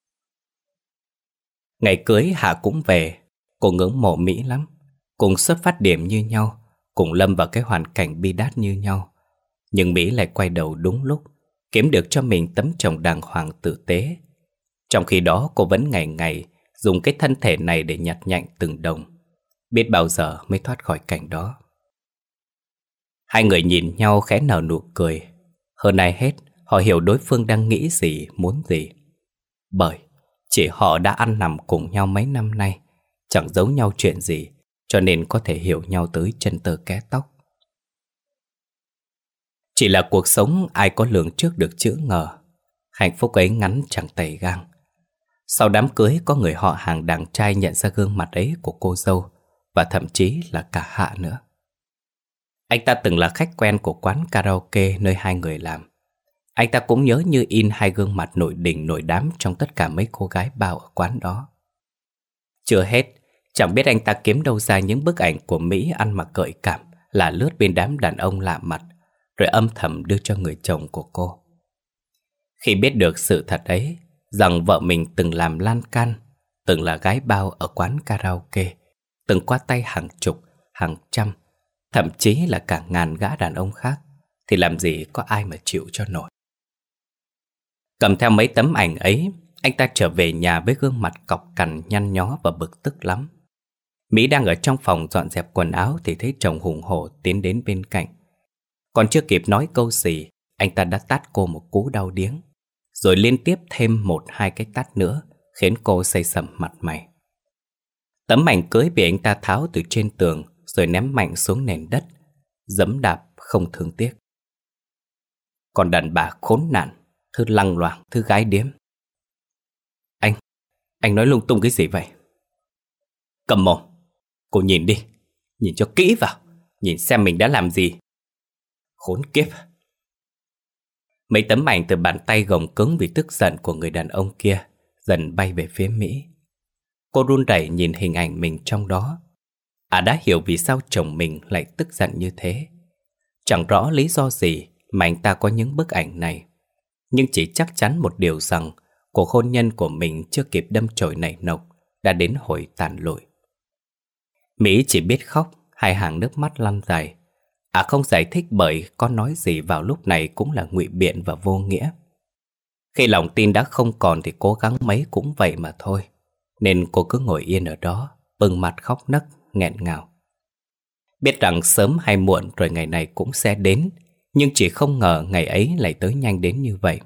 Ngày cưới Hạ cũng về. Cô ngưỡng mộ Mỹ lắm. Cùng xuất phát điểm như nhau, cùng lâm vào cái hoàn cảnh bi đát như nhau. Nhưng Mỹ lại quay đầu đúng lúc, kiếm được cho mình tấm chồng đàng hoàng tử tế. Trong khi đó cô vẫn ngày ngày dùng cái thân thể này để nhặt nhạnh từng đồng. Biết bao giờ mới thoát khỏi cảnh đó. Hai người nhìn nhau khẽ nở nụ cười. Hơn ai hết, họ hiểu đối phương đang nghĩ gì, muốn gì. Bởi chỉ họ đã ăn nằm cùng nhau mấy năm nay, chẳng giấu nhau chuyện gì, cho nên có thể hiểu nhau tới chân tơ ké tóc. Chỉ là cuộc sống ai có lường trước được chữ ngờ. Hạnh phúc ấy ngắn chẳng tày gang. Sau đám cưới có người họ hàng đàn trai nhận ra gương mặt ấy của cô dâu, và thậm chí là cả Hạ nữa. Anh ta từng là khách quen của quán karaoke nơi hai người làm. Anh ta cũng nhớ như in hai gương mặt nổi đỉnh nổi đám trong tất cả mấy cô gái bao ở quán đó. Chưa hết, chẳng biết anh ta kiếm đâu ra những bức ảnh của Mỹ ăn mặc gợi cảm là lướt bên đám đàn ông lạ mặt, rồi âm thầm đưa cho người chồng của cô. Khi biết được sự thật ấy, rằng vợ mình từng làm lan can, từng là gái bao ở quán karaoke, từng qua tay hàng chục, hàng trăm, thậm chí là cả ngàn gã đàn ông khác, thì làm gì có ai mà chịu cho nổi. Cầm theo mấy tấm ảnh ấy, anh ta trở về nhà với gương mặt cọc cằn nhăn nhó và bực tức lắm. Mỹ đang ở trong phòng dọn dẹp quần áo thì thấy chồng hùng hổ tiến đến bên cạnh. Còn chưa kịp nói câu gì, anh ta đã tát cô một cú đau điếng, rồi liên tiếp thêm một hai cái tát nữa, khiến cô xây sẩm mặt mày. Tấm ảnh cưới bị anh ta tháo từ trên tường rồi ném mạnh xuống nền đất, giẫm đạp không thương tiếc. Còn đàn bà khốn nạn, thứ lăng loạng, thứ gái điếm. Anh, anh nói lung tung cái gì vậy? Cầm mồm, cô nhìn đi, nhìn cho kỹ vào, nhìn xem mình đã làm gì. Khốn kiếp. Mấy tấm ảnh từ bàn tay gồng cứng vì tức giận của người đàn ông kia dần bay về phía Mỹ. Cô run rẩy nhìn hình ảnh mình trong đó. À đã hiểu vì sao chồng mình lại tức giận như thế. Chẳng rõ lý do gì mà anh ta có những bức ảnh này, nhưng chỉ chắc chắn một điều rằng cuộc hôn nhân của mình chưa kịp đâm chồi nảy nọc đã đến hồi tàn lụi. Mỹ chỉ biết khóc, hai hàng nước mắt lăn dài. À không giải thích bởi có nói gì vào lúc này cũng là ngụy biện và vô nghĩa. Khi lòng tin đã không còn thì cố gắng mấy cũng vậy mà thôi. Nên cô cứ ngồi yên ở đó, bừng mặt khóc nấc, nghẹn ngào. Biết rằng sớm hay muộn rồi ngày này cũng sẽ đến, nhưng chỉ không ngờ ngày ấy lại tới nhanh đến như vậy.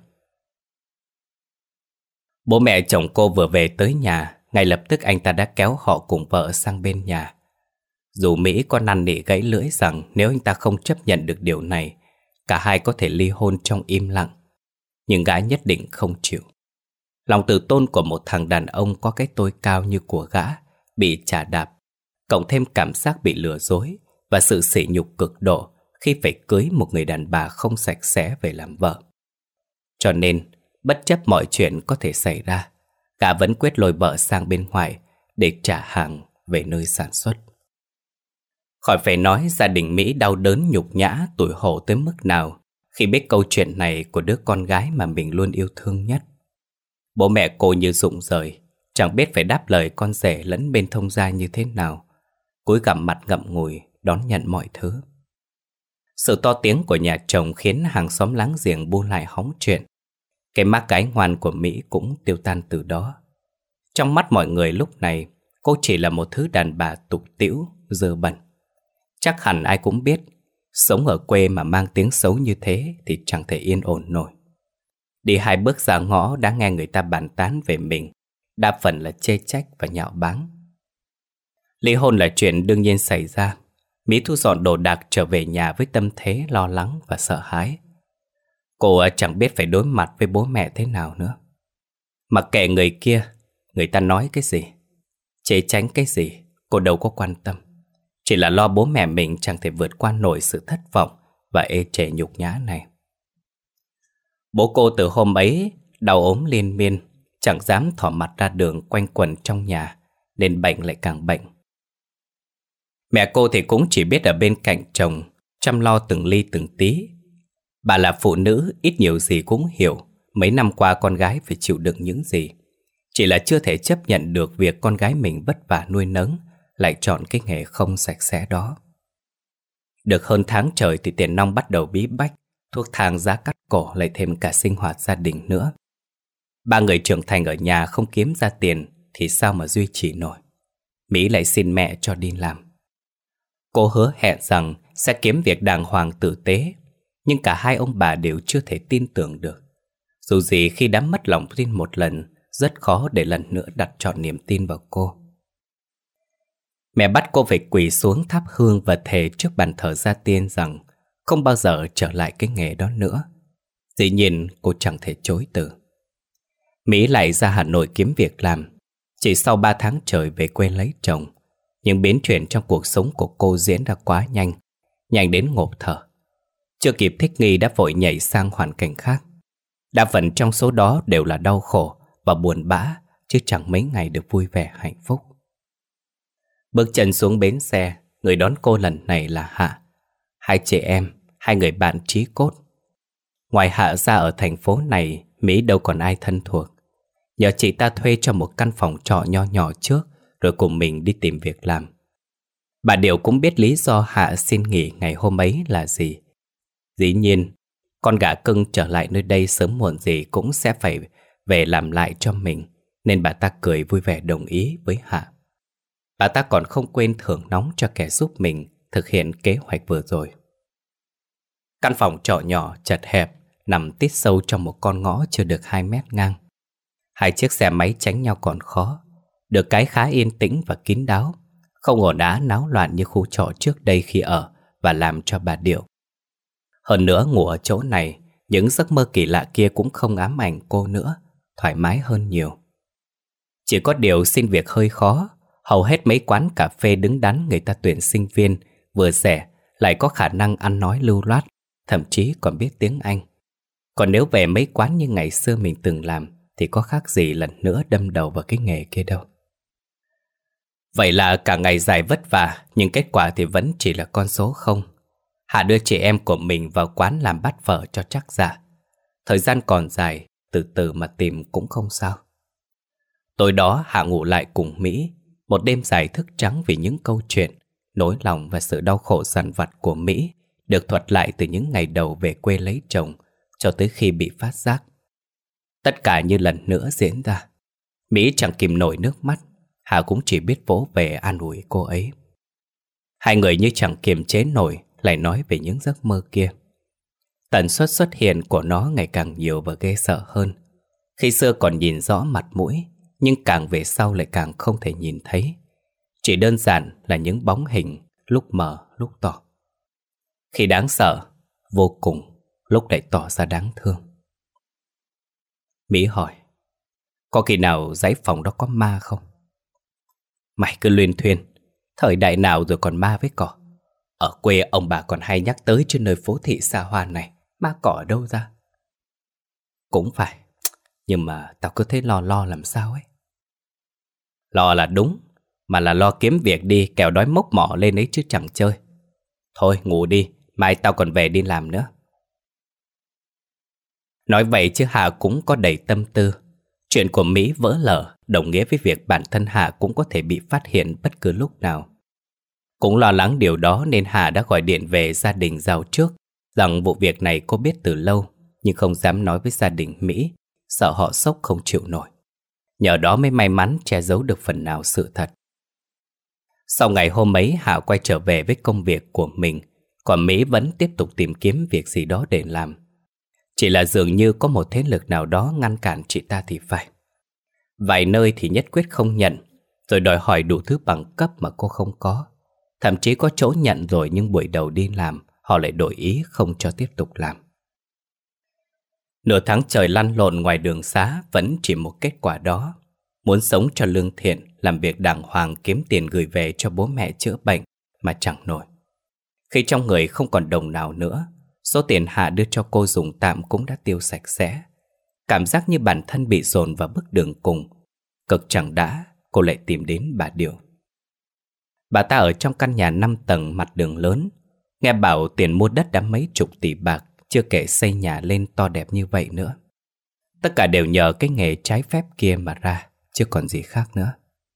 Bố mẹ chồng cô vừa về tới nhà, ngay lập tức anh ta đã kéo họ cùng vợ sang bên nhà. Dù Mỹ có năn nỉ gãy lưỡi rằng nếu anh ta không chấp nhận được điều này, cả hai có thể ly hôn trong im lặng, nhưng gã nhất định không chịu. Lòng tự tôn của một thằng đàn ông có cái tôi cao như của gã bị chà đạp, cộng thêm cảm giác bị lừa dối và sự sỉ nhục cực độ khi phải cưới một người đàn bà không sạch sẽ về làm vợ. Cho nên, bất chấp mọi chuyện có thể xảy ra, gã vẫn quyết lôi vợ sang bên ngoài để trả hàng về nơi sản xuất. Khỏi phải nói gia đình Mỹ đau đớn nhục nhã tủi hổ tới mức nào khi biết câu chuyện này của đứa con gái mà mình luôn yêu thương nhất. Bố mẹ cô như rụng rời, chẳng biết phải đáp lời con rể lẫn bên thông gia như thế nào, cúi gằm mặt ngậm ngùi đón nhận mọi thứ. Sự to tiếng của nhà chồng khiến hàng xóm láng giềng bu lại hóng chuyện. Cái má cái ngoan của Mỹ cũng tiêu tan từ đó. Trong mắt mọi người lúc này, cô chỉ là một thứ đàn bà tục tĩu, dơ bẩn. Chắc hẳn ai cũng biết, sống ở quê mà mang tiếng xấu như thế thì chẳng thể yên ổn nổi. Đi hai bước ra ngõ đã nghe người ta bàn tán về mình, đa phần là chê trách và nhạo báng. Ly hôn là chuyện đương nhiên xảy ra. Mỹ thu dọn đồ đạc trở về nhà với tâm thế lo lắng và sợ hãi. Cô chẳng biết phải đối mặt với bố mẹ thế nào nữa. Mặc kệ người kia, người ta nói cái gì, chê tránh cái gì, cô đâu có quan tâm. Chỉ là lo bố mẹ mình chẳng thể vượt qua nổi sự thất vọng và ê chề nhục nhã này. Bố cô từ hôm ấy đau ốm liên miên, chẳng dám thỏ mặt ra đường quanh quẩn trong nhà, nên bệnh lại càng bệnh. Mẹ cô thì cũng chỉ biết ở bên cạnh chồng, chăm lo từng ly từng tí. Bà là phụ nữ, ít nhiều gì cũng hiểu mấy năm qua con gái phải chịu đựng những gì. Chỉ là chưa thể chấp nhận được việc con gái mình vất vả nuôi nấng lại chọn cái nghề không sạch sẽ đó. Được hơn tháng trời thì tiền nong bắt đầu bí bách, thuốc thang giá cắt cổ lại thêm cả sinh hoạt gia đình nữa. Ba người trưởng thành ở nhà không kiếm ra tiền thì sao mà duy trì nổi. Mỹ lại xin mẹ cho đi làm. Cô hứa hẹn rằng sẽ kiếm việc đàng hoàng tử tế, nhưng cả hai ông bà đều chưa thể tin tưởng được. Dù gì khi đã mất lòng tin một lần, rất khó để lần nữa đặt trọn niềm tin vào cô. Mẹ bắt cô phải quỳ xuống thắp hương và thề trước bàn thờ gia tiên rằng không bao giờ trở lại cái nghề đó nữa. Dĩ nhiên cô chẳng thể chối từ. Mỹ lại ra Hà Nội kiếm việc làm. Chỉ sau ba tháng trời về quê lấy chồng, nhưng biến chuyển trong cuộc sống của cô diễn ra quá nhanh, nhanh đến ngộp thở. Chưa kịp thích nghi đã vội nhảy sang hoàn cảnh khác. Đa phần trong số đó đều là đau khổ và buồn bã, chứ chẳng mấy ngày được vui vẻ hạnh phúc. Bước chân xuống bến xe, người đón cô lần này là Hạ. Hai chị em, hai người bạn chí cốt. Ngoài Hạ ra ở thành phố này, Mỹ đâu còn ai thân thuộc. Nhờ chị ta thuê cho một căn phòng trọ nho nhỏ trước, rồi cùng mình đi tìm việc làm. Bà Điệu cũng biết lý do Hạ xin nghỉ ngày hôm ấy là gì. Dĩ nhiên, con gà cưng trở lại nơi đây sớm muộn gì cũng sẽ phải về làm lại cho mình, nên bà ta cười vui vẻ đồng ý với Hạ. Bà ta còn không quên thưởng nóng cho kẻ giúp mình thực hiện kế hoạch vừa rồi. Căn phòng trọ nhỏ chật hẹp, nằm tít sâu trong một con ngõ chưa được hai mét ngang. Hai chiếc xe máy tránh nhau còn khó, được cái khá yên tĩnh và kín đáo, không ồn ào náo loạn như khu trọ trước đây khi ở và làm cho bà Điệu. Hơn nữa, ngủ ở chỗ này, những giấc mơ kỳ lạ kia cũng không ám ảnh cô nữa, thoải mái hơn nhiều. Chỉ có điều xin việc hơi khó. Hầu hết mấy quán cà phê đứng đắn người ta tuyển sinh viên vừa rẻ, lại có khả năng ăn nói lưu loát, thậm chí còn biết tiếng Anh. Còn nếu về mấy quán như ngày xưa mình từng làm thì có khác gì lần nữa đâm đầu vào cái nghề kia đâu. Vậy là cả ngày dài vất vả, nhưng kết quả thì vẫn chỉ là con số không. Hạ đưa chị em của mình vào quán làm bát phở cho chắc dạ. Thời gian còn dài, từ từ mà tìm cũng không sao. Tối đó Hạ ngủ lại cùng Mỹ. Một đêm dài thức trắng vì những câu chuyện, nỗi lòng và sự đau khổ dằn vặt của Mỹ được thuật lại từ những ngày đầu về quê lấy chồng cho tới khi bị phát giác. Tất cả như lần nữa diễn ra. Mỹ chẳng kìm nổi nước mắt, Hà cũng chỉ biết vỗ về an ủi cô ấy. Hai người như chẳng kiềm chế nổi lại nói về những giấc mơ kia. Tần suất xuất hiện của nó ngày càng nhiều và ghê sợ hơn. Khi xưa còn nhìn rõ mặt mũi, nhưng càng về sau lại càng không thể nhìn thấy. Chỉ đơn giản là những bóng hình, lúc mờ lúc tỏ. Khi đáng sợ, vô cùng, lúc lại tỏ ra đáng thương. Mỹ hỏi, có khi nào dãy phòng đó có ma không? Mày cứ luyên thuyên, thời đại nào rồi còn ma với cỏ. Ở quê ông bà còn hay nhắc tới trên nơi phố thị xa hoa này, ma cỏ ở đâu ra? Cũng phải, nhưng mà tao cứ thấy lo lo làm sao ấy. Lo là đúng, mà là lo kiếm việc đi, kẻo đói mốc mỏ lên ấy chứ chẳng chơi. Thôi ngủ đi, mai tao còn về đi làm nữa. Nói vậy chứ Hà cũng có đầy tâm tư. Chuyện của Mỹ vỡ lở đồng nghĩa với việc bản thân Hà cũng có thể bị phát hiện bất cứ lúc nào. Cũng lo lắng điều đó nên Hà đã gọi điện về gia đình Giàu trước, rằng vụ việc này cô biết từ lâu, nhưng không dám nói với gia đình Mỹ, sợ họ sốc không chịu nổi. Nhờ đó mới may mắn che giấu được phần nào sự thật. Sau ngày hôm ấy, Hà quay trở về với công việc của mình, còn Mỹ vẫn tiếp tục tìm kiếm việc gì đó để làm. Chỉ là dường như có một thế lực nào đó ngăn cản chị ta thì phải. Vài nơi thì nhất quyết không nhận, rồi đòi hỏi đủ thứ bằng cấp mà cô không có. Thậm chí có chỗ nhận rồi nhưng buổi đầu đi làm, họ lại đổi ý không cho tiếp tục làm. Nửa tháng trời lăn lộn ngoài đường xá vẫn chỉ một kết quả đó. Muốn sống cho lương thiện, làm việc đàng hoàng kiếm tiền gửi về cho bố mẹ chữa bệnh mà chẳng nổi. Khi trong người không còn đồng nào nữa, số tiền Hạ đưa cho cô dùng tạm cũng đã tiêu sạch sẽ. Cảm giác như bản thân bị dồn vào bước đường cùng. Cực chẳng đã, cô lại tìm đến bà Điệu. Bà ta ở trong căn nhà năm tầng mặt đường lớn. Nghe bảo tiền mua đất đã mấy chục tỷ bạc, chưa kể xây nhà lên to đẹp như vậy nữa. Tất cả đều nhờ cái nghề trái phép kia mà ra, chứ còn gì khác nữa.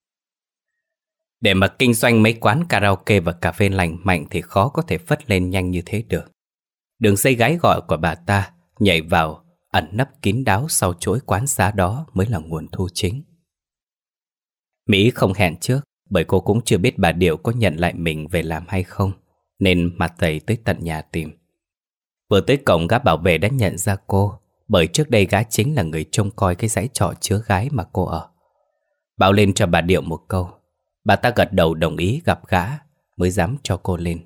Để mà kinh doanh mấy quán karaoke và cà phê lành mạnh thì khó có thể phất lên nhanh như thế được. Đường dây gái gọi của bà ta nhảy vào, ẩn nấp kín đáo sau chuỗi quán xá đó mới là nguồn thu chính. Mỹ không hẹn trước, bởi cô cũng chưa biết bà Điệu có nhận lại mình về làm hay không, nên mặt dày tới tận nhà tìm. Vừa tới cổng, gã bảo vệ đã nhận ra cô, bởi trước đây gã chính là người trông coi cái dãy trọ chứa gái mà cô ở. Báo lên cho bà Điệu một câu, Bà ta gật đầu đồng ý gặp gã mới dám cho cô lên.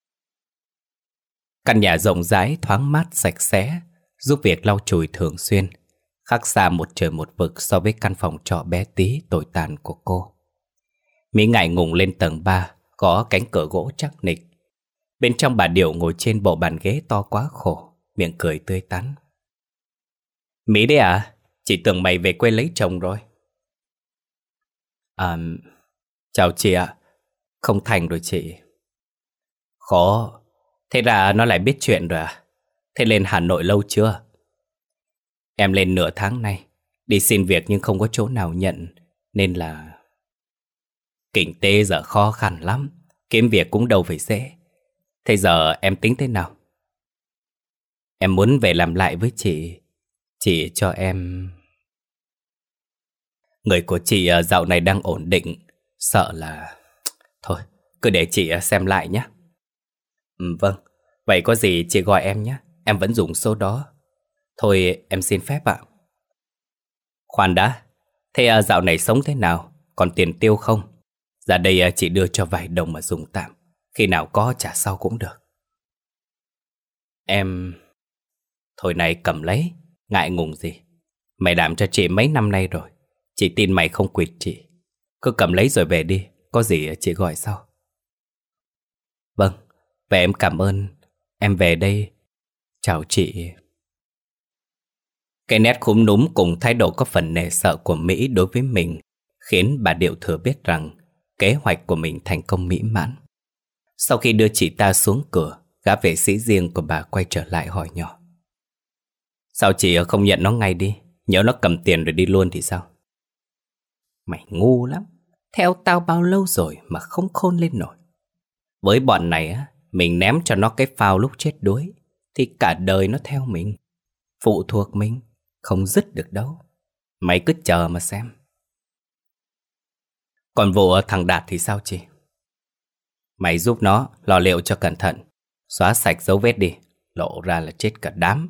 Căn nhà rộng rãi, thoáng mát, sạch sẽ, giúp việc lau chùi thường xuyên, khác xa một trời một vực so với căn phòng trọ bé tí tồi tàn của cô. Mỹ ngại ngùng lên tầng ba, có cánh cửa gỗ chắc nịch. Bên trong bà Điệu ngồi trên bộ bàn ghế to quá khổ, miệng cười tươi tắn. Mỹ đấy à? Chị tưởng mày về quê lấy chồng rồi. À, chào chị ạ. Không thành rồi chị. Khó. Thế ra nó lại biết chuyện rồi à? Thế lên Hà Nội lâu chưa? Em lên nửa tháng nay. Đi xin việc nhưng không có chỗ nào nhận, nên là... Kinh tế giờ khó khăn lắm, kiếm việc cũng đâu phải dễ. Thế giờ em tính thế nào? Em muốn về làm lại với chị. Chị cho em... Người của chị dạo này đang ổn định. Sợ là... Thôi, cứ để chị xem lại nhé. Ừ, vâng, vậy có gì chị gọi em nhé. Em vẫn dùng số đó. Thôi em xin phép ạ. Khoan đã. Thế dạo này sống thế nào? Còn tiền tiêu không? Ra đây chị đưa cho vài đồng mà dùng tạm. Khi nào có trả sau cũng được. Em... Thôi này cầm lấy. Ngại ngùng gì. Mày đảm cho chị mấy năm nay rồi. Chị tin mày không quỵt chị. Cứ cầm lấy rồi về đi. Có gì chị gọi sau. Vâng, vậy em cảm ơn. Em về đây. Chào chị. Cái nét khúm núm cùng thái độ có phần nể sợ của Mỹ đối với mình khiến bà Điệu thừa biết rằng kế hoạch của mình thành công mỹ mãn. Sau khi đưa chị ta xuống cửa, gã vệ sĩ riêng của bà quay trở lại hỏi nhỏ. Sao chị không nhận nó ngay đi? Nhớ nó cầm tiền rồi đi luôn thì sao? Mày ngu lắm. Theo tao bao lâu rồi mà không khôn lên nổi. Với bọn này á, mình ném cho nó cái phao lúc chết đuối thì cả đời nó theo mình, phụ thuộc mình, không dứt được đâu. Mày cứ chờ mà xem. Còn vụ thằng Đạt thì sao chị? Mày giúp nó lo liệu cho cẩn thận, xóa sạch dấu vết đi, lộ ra là chết cả đám.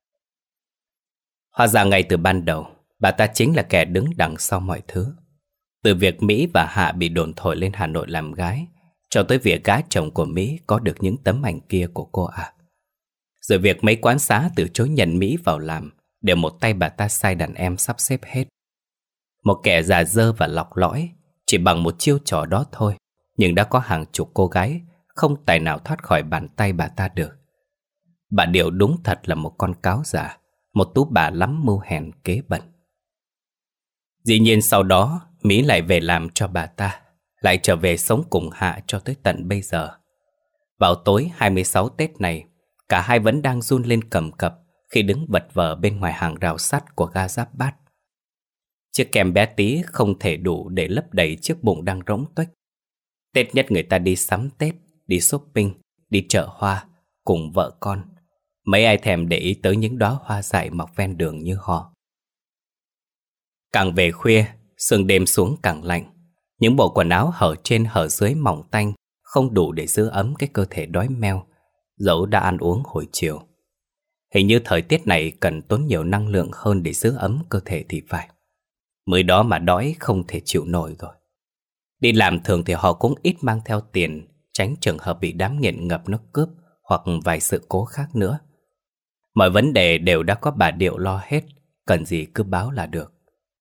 Hóa ra ngay từ ban đầu, bà ta chính là kẻ đứng đằng sau mọi thứ. Từ việc Mỹ và Hạ bị đồn thổi lên Hà Nội làm gái, cho tới việc gái chồng của Mỹ có được những tấm ảnh kia của cô à. Rồi việc mấy quán xá từ chối nhận Mỹ vào làm, đều một tay bà ta sai đàn em sắp xếp hết. Một kẻ già dơ và lọc lõi, chỉ bằng một chiêu trò đó thôi, nhưng đã có hàng chục cô gái không tài nào thoát khỏi bàn tay bà ta được. Bà Điệu đúng thật là một con cáo già, một tú bà lắm mưu hèn kế bẩn. Dĩ nhiên sau đó Mỹ lại về làm cho bà ta, lại trở về sống cùng Hạ cho tới tận bây giờ. Vào tối hai mươi sáu Tết này, cả hai vẫn đang run lên cầm cập khi đứng vật vờ bên ngoài hàng rào sắt của ga Giáp Bát. Chiếc kem bé tí không thể đủ để lấp đầy chiếc bụng đang rỗng tuếch. Tết nhất người ta đi sắm Tết, đi shopping, đi chợ hoa cùng vợ con. Mấy ai thèm để ý tới những đóa hoa dại mọc ven đường như họ. Càng về khuya, sương đêm xuống càng lạnh. Những bộ quần áo hở trên hở dưới mỏng tanh không đủ để giữ ấm cái cơ thể đói meo, dẫu đã ăn uống hồi chiều. Hình như thời tiết này cần tốn nhiều năng lượng hơn để giữ ấm cơ thể thì phải. Mới đó mà đói không thể chịu nổi rồi. Đi làm thường thì họ cũng ít mang theo tiền, tránh trường hợp bị đám nghiện ngập nó cướp hoặc vài sự cố khác nữa. Mọi vấn đề đều đã có bà Điệu lo hết, cần gì cứ báo là được.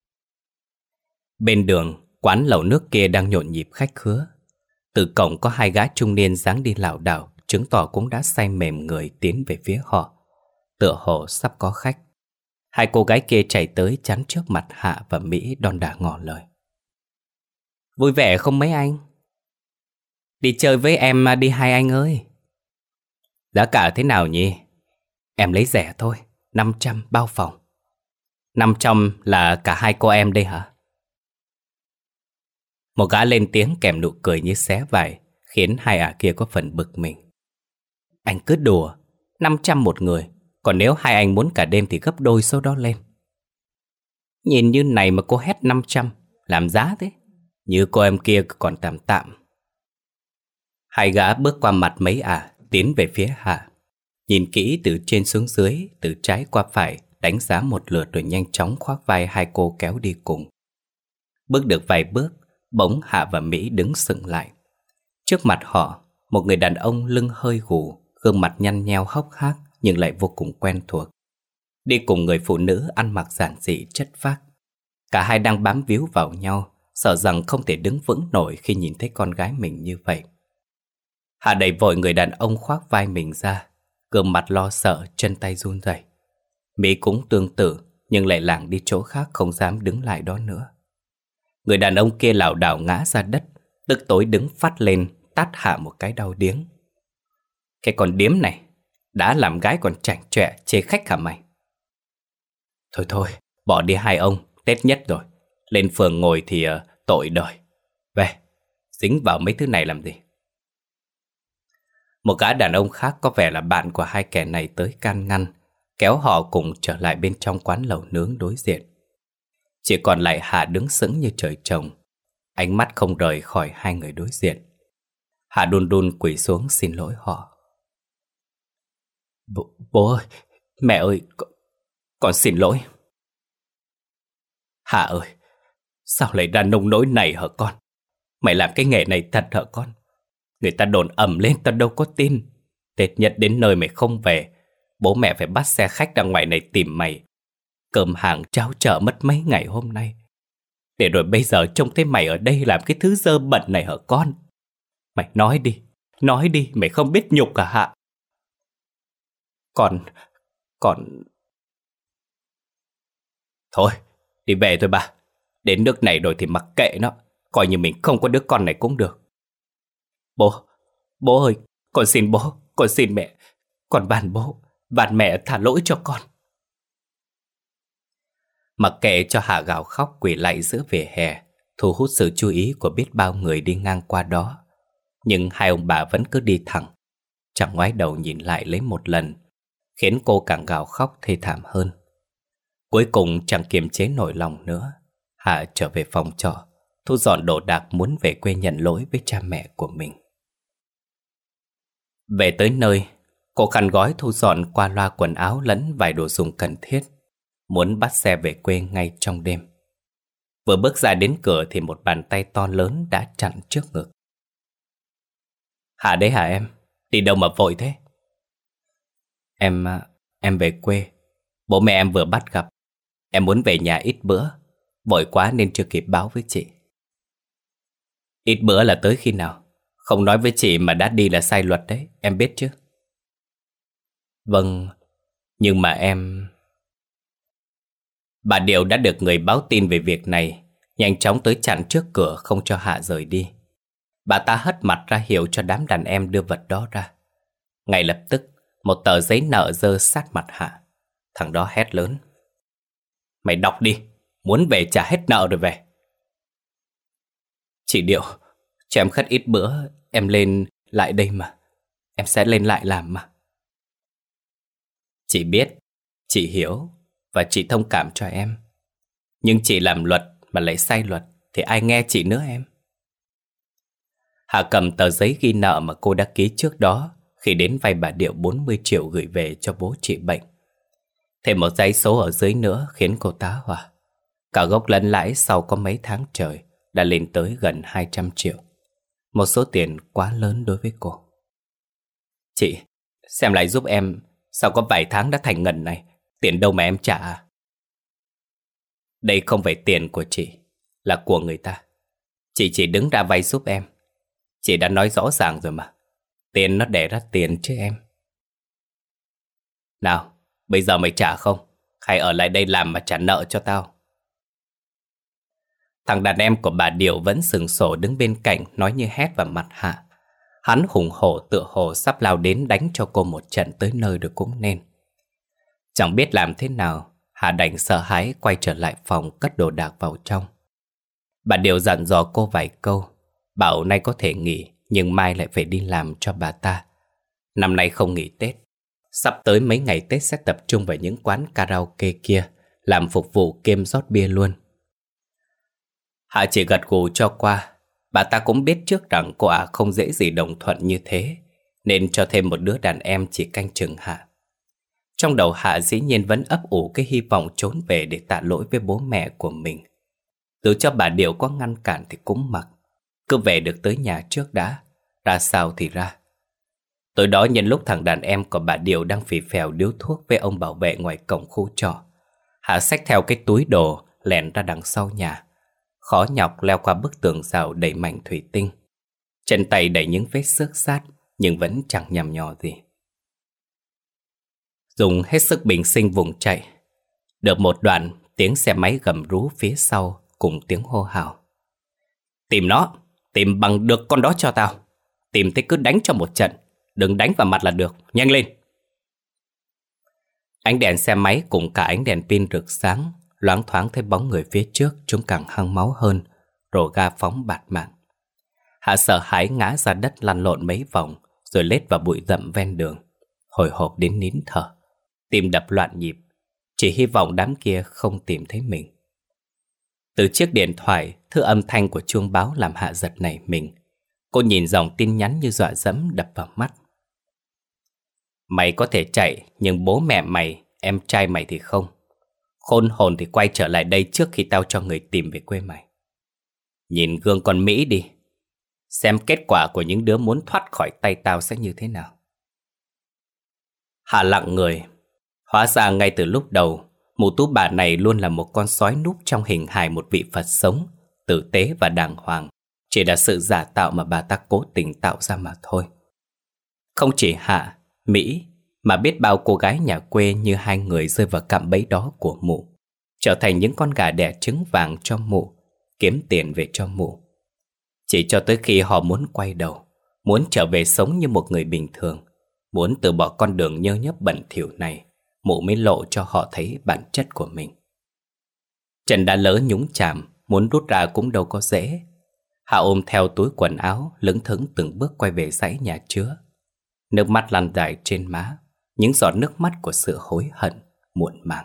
Bên đường, quán lẩu nước kia đang nhộn nhịp khách khứa. Từ cổng có hai gã trung niên dáng đi lảo đảo, chứng tỏ cũng đã say mềm người tiến về phía họ. Tựa hồ sắp có khách. Hai cô gái kia chạy tới chắn trước mặt Hạ và Mỹ đon đả ngỏ lời. Vui vẻ không mấy anh? Đi chơi với em đi hai anh ơi. Giá cả thế nào nhỉ? Em lấy rẻ thôi, năm trăm bao phòng. năm trăm là cả hai cô em đây hả? Một gã lên tiếng kèm nụ cười như xé vải, khiến hai ả kia có phần bực mình. Anh cứ đùa, năm trăm một người, còn nếu hai anh muốn cả đêm thì gấp đôi số đó lên. Nhìn như này mà cô hét năm trăm, làm giá thế? Như cô em kia còn tạm tạm. Hai gã bước qua mặt mấy ả, tiến về phía Hạ. Nhìn kỹ từ trên xuống dưới, từ trái qua phải, đánh giá một lượt rồi nhanh chóng khoác vai hai cô kéo đi cùng. Bước được vài bước, Bỗng Hạ và Mỹ đứng sững lại. Trước mặt họ, một người đàn ông lưng hơi gù, gương mặt nhăn nheo hốc hác nhưng lại vô cùng quen thuộc. Đi cùng người phụ nữ ăn mặc giản dị chất phác. Cả hai đang bám víu vào nhau, sợ rằng không thể đứng vững nổi khi nhìn thấy con gái mình như vậy. Hạ đẩy vội người đàn ông khoác vai mình ra, gương mặt lo sợ, chân tay run rẩy. Mỹ cũng tương tự, nhưng lại lảng đi chỗ khác, không dám đứng lại đó nữa. Người đàn ông kia lảo đảo ngã ra đất, tức tối đứng phát lên, tát Hạ một cái đau điếng. Cái con điếm này, đã làm gái còn chảnh chọe chê khách hả mày? Thôi thôi, bỏ đi hai ông, Tết nhất rồi. Lên phường ngồi thì uh, tội đời. Về, dính vào mấy thứ này làm gì? Một gã đàn ông khác có vẻ là bạn của hai kẻ này tới can ngăn, kéo họ cùng trở lại bên trong quán lẩu nướng đối diện. Chỉ còn lại Hạ đứng sững như trời trồng, ánh mắt không rời khỏi hai người đối diện. Hạ đun đun quỳ xuống xin lỗi họ. Bố, bố ơi, mẹ ơi, con, con xin lỗi. Hạ ơi, sao lại ra nông nỗi này hả con? Mày làm cái nghề này thật hả con? Người ta đồn ầm lên tao đâu có tin. Tết nhất đến nơi mày không về, bố mẹ phải bắt xe khách ra ngoài này tìm mày. Cơm hàng trao chở mất mấy ngày hôm nay. Để rồi bây giờ trông thấy mày ở đây làm cái thứ dơ bẩn này hả con? Mày nói đi, nói đi, mày không biết nhục à Hạ? Còn, còn... Thôi, đi về thôi bà. Đến nước này rồi thì mặc kệ nó, coi như mình không có đứa con này cũng được. Bố, bố ơi, con xin bố, con xin mẹ, con van bố, van mẹ thả lỗi cho con. Mặc kệ cho Hạ gào khóc quỳ lạy giữa vỉa hè, thu hút sự chú ý của biết bao người đi ngang qua đó. Nhưng hai ông bà vẫn cứ đi thẳng, chẳng ngoái đầu nhìn lại lấy một lần, khiến cô càng gào khóc thê thảm hơn. Cuối cùng chẳng kiềm chế nổi lòng nữa, Hạ trở về phòng trọ, thu dọn đồ đạc muốn về quê nhận lỗi với cha mẹ của mình. Về tới nơi, cô khăn gói thu dọn qua loa quần áo lẫn vài đồ dùng cần thiết, muốn bắt xe về quê ngay trong đêm. Vừa bước ra đến cửa thì một bàn tay to lớn đã chặn trước ngực. Hạ đấy hả em? Đi đâu mà vội thế? Em, em về quê. Bố mẹ em vừa bắt gặp. Em muốn về nhà ít bữa. Vội quá nên chưa kịp báo với chị. Ít bữa là tới khi nào? Không nói với chị mà đã đi là sai luật đấy, em biết chứ? Vâng, nhưng mà em... Bà Điệu đã được người báo tin về việc này, nhanh chóng tới chặn trước cửa không cho Hạ rời đi. Bà ta hất mặt ra hiệu cho đám đàn em đưa vật đó ra. Ngay lập tức, một tờ giấy nợ giơ sát mặt Hạ. Thằng đó hét lớn. Mày đọc đi, muốn về trả hết nợ rồi về. Chị Điệu, cho em khất ít bữa, em lên lại đây mà. Em sẽ lên lại làm mà. Chị biết, chị hiểu và chị thông cảm cho em. Nhưng chị làm luật mà lại sai luật thì ai nghe chị nữa em? Hạ cầm tờ giấy ghi nợ mà cô đã ký trước đó khi đến vay bà Điệu bốn mươi triệu gửi về cho bố chị bệnh. Thêm một dãy số ở dưới nữa khiến cô tá hỏa. Cả gốc lẫn lãi sau có mấy tháng trời đã lên tới gần hai trăm triệu. Một số tiền quá lớn đối với cô. Chị, xem lại giúp em. Sao có vài tháng đã thành ngần này? Tiền đâu mà em trả à? Đây không phải tiền của chị, là của người ta. Chị chỉ đứng ra vay giúp em. Chị đã nói rõ ràng rồi mà. Tiền nó đẻ ra tiền chứ em. Nào, bây giờ mày trả không? Hay ở lại đây làm mà trả nợ cho tao? Thằng đàn em của bà Điệu vẫn sừng sổ đứng bên cạnh, nói như hét vào mặt Hạ. Hắn hùng hổ tựa hồ sắp lao đến đánh cho cô một trận tới nơi được cũng nên. Chẳng biết làm thế nào, Hạ đành sợ hãi quay trở lại phòng cất đồ đạc vào trong. Bà Điệu dặn dò cô vài câu, bảo nay có thể nghỉ nhưng mai lại phải đi làm cho bà ta. Năm nay không nghỉ Tết, sắp tới mấy ngày Tết sẽ tập trung vào những quán karaoke kia, làm phục vụ kiêm rót bia luôn. Hạ chỉ gật gù cho qua. Bà ta cũng biết trước rằng cô ả không dễ gì đồng thuận như thế, nên cho thêm một đứa đàn em chỉ canh chừng Hạ. Trong đầu Hạ dĩ nhiên vẫn ấp ủ cái hy vọng trốn về để tạ lỗi với bố mẹ của mình. Dù cho bà Điệu có ngăn cản thì cũng mặc. Cứ về được tới nhà trước đã, ra sao thì ra. Tối đó nhân lúc thằng đàn em của bà Điệu đang phì phèo điếu thuốc với ông bảo vệ ngoài cổng khu trọ, Hạ xách theo cái túi đồ lẻn ra đằng sau nhà, khó nhọc leo qua bức tường rào đầy mảnh thủy tinh. Chân tay đầy những vết xước sát nhưng vẫn chẳng nhằm nhò gì. Dùng hết sức bình sinh vùng chạy. Được một đoạn, tiếng xe máy gầm rú phía sau cùng tiếng hô hào. Tìm nó, tìm bằng được con đó cho tao. Tìm thấy cứ đánh cho một trận, đừng đánh vào mặt là được, nhanh lên. Ánh đèn xe máy cùng cả ánh đèn pin rực sáng, loáng thoáng thấy bóng người phía trước chúng càng hăng máu hơn, rồ ga phóng bạt mạng. Hạ sợ hãi ngã ra đất lăn lộn mấy vòng, rồi lết vào bụi rậm ven đường, hồi hộp đến nín thở, tim đập loạn nhịp, chỉ hy vọng đám kia không tìm thấy mình. Từ chiếc điện thoại, thứ âm thanh của chuông báo làm Hạ giật nảy mình. Cô nhìn dòng tin nhắn như dọa dẫm đập vào mắt. Mày có thể chạy, nhưng bố mẹ mày, em trai mày thì không. Khôn hồn thì quay trở lại đây trước khi tao cho người tìm về quê mày. Nhìn gương con Mỹ đi, xem kết quả của những đứa muốn thoát khỏi tay tao sẽ như thế nào. Hạ lặng người. Hóa ra ngay từ lúc đầu, mụ tú bà này luôn là một con sói núp trong hình hài một vị Phật sống, tử tế và đàng hoàng. Chỉ là sự giả tạo mà bà ta cố tình tạo ra mà thôi. Không chỉ Hạ, Mỹ, mà biết bao cô gái nhà quê như hai người rơi vào cạm bẫy đó của mụ, trở thành những con gà đẻ trứng vàng cho mụ, kiếm tiền về cho mụ. Chỉ cho tới khi họ muốn quay đầu, muốn trở về sống như một người bình thường, muốn từ bỏ con đường nhơ nhớp bẩn thỉu này, mụ mới lộ cho họ thấy bản chất của mình. Chân đã lỡ nhúng chàm, muốn rút ra cũng đâu có dễ. Hạ ôm theo túi quần áo, lững thững từng bước quay về dãy nhà chứa. Nước mắt lăn dài trên má, những giọt nước mắt của sự hối hận, muộn màng.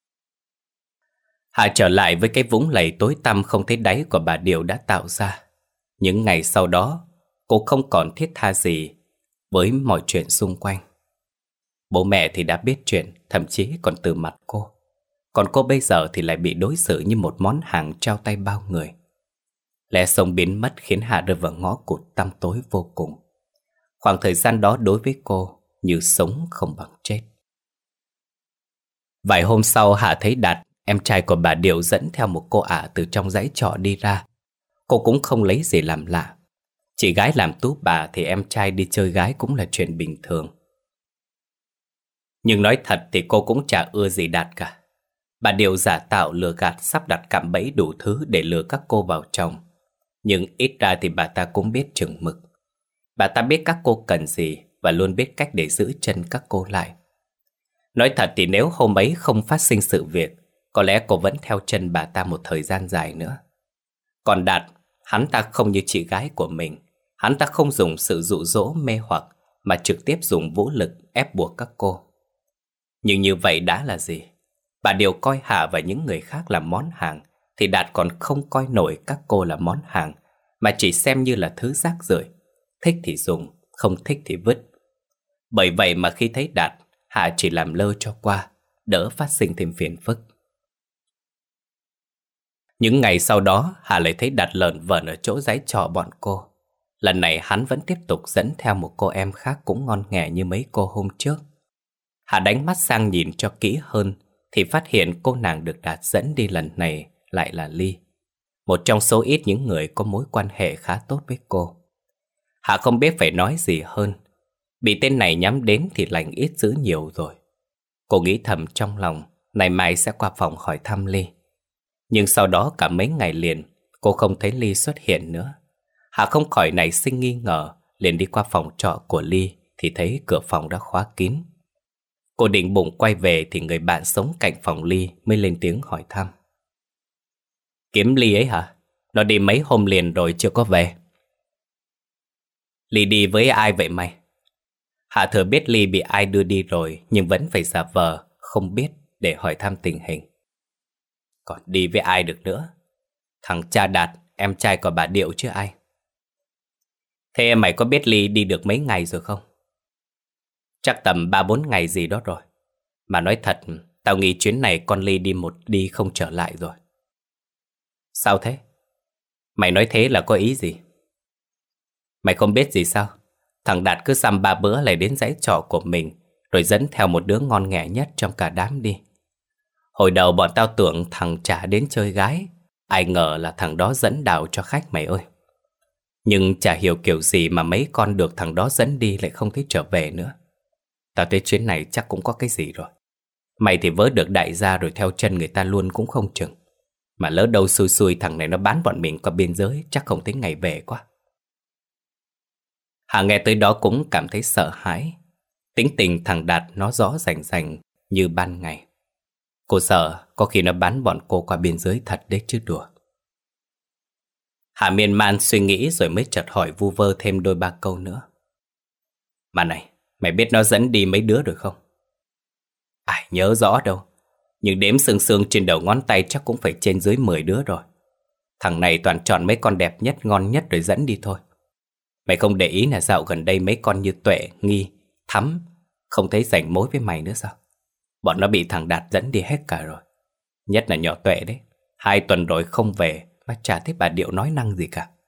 Hạ trở lại với cái vũng lầy tối tăm không thấy đáy của bà Điệu đã tạo ra. Những ngày sau đó, cô không còn thiết tha gì với mọi chuyện xung quanh. Bố mẹ thì đã biết chuyện, thậm chí còn từ mặt cô. Còn cô bây giờ thì lại bị đối xử như một món hàng trao tay bao người. Lẽ sống biến mất khiến Hạ rơi vào ngõ cụt tăm tối vô cùng. Khoảng thời gian đó đối với cô như sống không bằng chết. Vài hôm sau Hạ thấy Đạt, em trai của bà Điệu, dẫn theo một cô ả từ trong dãy trọ đi ra. Cô cũng không lấy gì làm lạ. Chị gái làm tú bà thì em trai đi chơi gái cũng là chuyện bình thường. Nhưng nói thật thì cô cũng chả ưa gì Đạt cả. Bà Điệu giả tạo lừa gạt, sắp đặt cạm bẫy đủ thứ để lừa các cô vào chồng. Nhưng ít ra thì bà ta cũng biết chừng mực. Bà ta biết các cô cần gì và luôn biết cách để giữ chân các cô lại. Nói thật thì nếu hôm ấy không phát sinh sự việc, có lẽ cô vẫn theo chân bà ta một thời gian dài nữa. Còn Đạt, hắn ta không như chị gái của mình. Hắn ta không dùng sự dụ dỗ mê hoặc, mà trực tiếp dùng vũ lực ép buộc các cô. Nhưng như vậy đã là gì? Bà Điệu coi Hạ và những người khác là món hàng, thì Đạt còn không coi nổi các cô là món hàng, mà chỉ xem như là thứ rác rưởi. Thích thì dùng, không thích thì vứt. Bởi vậy mà khi thấy Đạt, Hạ chỉ làm lơ cho qua, đỡ phát sinh thêm phiền phức. Những ngày sau đó, Hạ lại thấy Đạt lởn vởn ở chỗ dãy trọ bọn cô. Lần này hắn vẫn tiếp tục dẫn theo một cô em khác cũng ngon nghẻ như mấy cô hôm trước. Hạ đánh mắt sang nhìn cho kỹ hơn, thì phát hiện cô nàng được Đạt dẫn đi lần này lại là Ly, một trong số ít những người có mối quan hệ khá tốt với cô. Hạ không biết phải nói gì hơn. Bị tên này nhắm đến thì lành ít dữ nhiều rồi. Cô nghĩ thầm trong lòng, nay mai sẽ qua phòng hỏi thăm Ly. Nhưng sau đó cả mấy ngày liền, cô không thấy Ly xuất hiện nữa. Hạ không khỏi nảy sinh nghi ngờ, liền đi qua phòng trọ của Ly thì thấy cửa phòng đã khóa kín. Cô định bụng quay về thì người bạn sống cạnh phòng Ly mới lên tiếng hỏi thăm. Kiếm Ly ấy hả? Nó đi mấy hôm liền rồi chưa có về. Ly đi với ai vậy mày? Hạ thừa biết Ly bị ai đưa đi rồi, nhưng vẫn phải giả vờ không biết để hỏi thăm tình hình. Còn đi với ai được nữa? Thằng cha Đạt, em trai của bà Điệu chứ ai. Thế mày có biết Ly đi được mấy ngày rồi không? Chắc tầm ba bốn ngày gì đó rồi. Mà nói thật, tao nghĩ chuyến này con Ly đi một đi không trở lại rồi. Sao thế? Mày nói thế là có ý gì? Mày không biết gì sao? Thằng Đạt cứ xăm ba bữa lại đến dãy trọ của mình, rồi dẫn theo một đứa ngon nghẻ nhất trong cả đám đi. Hồi đầu bọn tao tưởng thằng chả đến chơi gái, ai ngờ là thằng đó dẫn đào cho khách mày ơi. Nhưng chả hiểu kiểu gì mà mấy con được thằng đó dẫn đi lại không thấy trở về nữa. Tao thấy chuyến này chắc cũng có cái gì rồi. Mày thì vớ được đại gia rồi theo chân người ta luôn cũng không chừng. Mà lỡ đâu xui xui thằng này nó bán bọn mình qua biên giới, chắc không thấy ngày về quá. Hà nghe tới đó cũng cảm thấy sợ hãi. Tính tình thằng Đạt nó rõ rành rành như ban ngày. Cô sợ có khi nó bán bọn cô qua biên giới thật đấy chứ đùa. Hà miên man suy nghĩ rồi mới chợt hỏi vu vơ thêm đôi ba câu nữa. Mà này, mày biết nó dẫn đi mấy đứa rồi không? Ai nhớ rõ đâu. Nhưng đếm xương xương trên đầu ngón tay chắc cũng phải trên dưới mười đứa rồi. Thằng này toàn chọn mấy con đẹp nhất, ngon nhất rồi dẫn đi thôi. Mày không để ý là dạo gần đây mấy con như Tuệ, Nghi, Thắm không thấy rảnh mối với mày nữa sao? Bọn nó bị thằng Đạt dẫn đi hết cả rồi. Nhất là nhỏ Tuệ đấy. Hai tuần rồi không về mà chả thấy bà Điệu nói năng gì cả.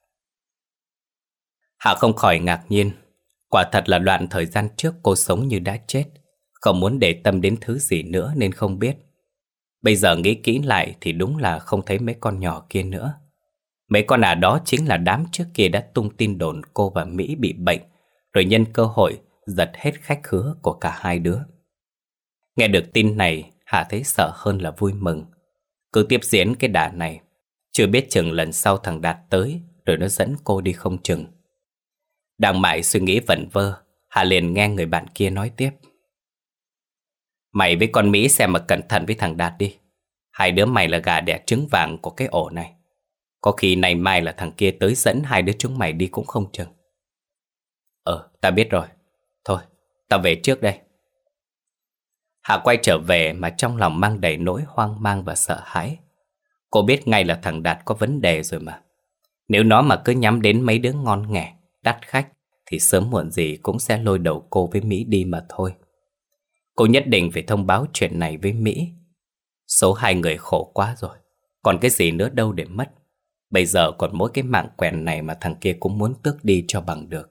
Hạ không khỏi ngạc nhiên. Quả thật là đoạn thời gian trước cô sống như đã chết, không muốn để tâm đến thứ gì nữa nên không biết. Bây giờ nghĩ kỹ lại thì đúng là không thấy mấy con nhỏ kia nữa. Mấy con à đó chính là đám trước kia đã tung tin đồn cô và Mỹ bị bệnh, rồi nhân cơ hội giật hết khách khứa của cả hai đứa. Nghe được tin này, Hà thấy sợ hơn là vui mừng. Cứ tiếp diễn cái đà này, chưa biết chừng lần sau thằng Đạt tới rồi nó dẫn cô đi không chừng. Đang mãi suy nghĩ vẩn vơ, Hà liền nghe người bạn kia nói tiếp. Mày với con Mỹ xem mà cẩn thận với thằng Đạt đi. Hai đứa mày là gà đẻ trứng vàng của cái ổ này. Có khi này mai là thằng kia tới dẫn hai đứa chúng mày đi cũng không chừng. Ờ, tao biết rồi. Thôi, tao về trước đây. Hà quay trở về mà trong lòng mang đầy nỗi hoang mang và sợ hãi. Cô biết ngay là thằng Đạt có vấn đề rồi mà. Nếu nó mà cứ nhắm đến mấy đứa ngon nghẻ, đắt khách, thì sớm muộn gì cũng sẽ lôi đầu cô với Mỹ đi mà thôi. Cô nhất định phải thông báo chuyện này với Mỹ. Số hai người khổ quá rồi, còn cái gì nữa đâu để mất. Bây giờ còn mỗi cái mạng quèn này mà thằng kia cũng muốn tước đi cho bằng được.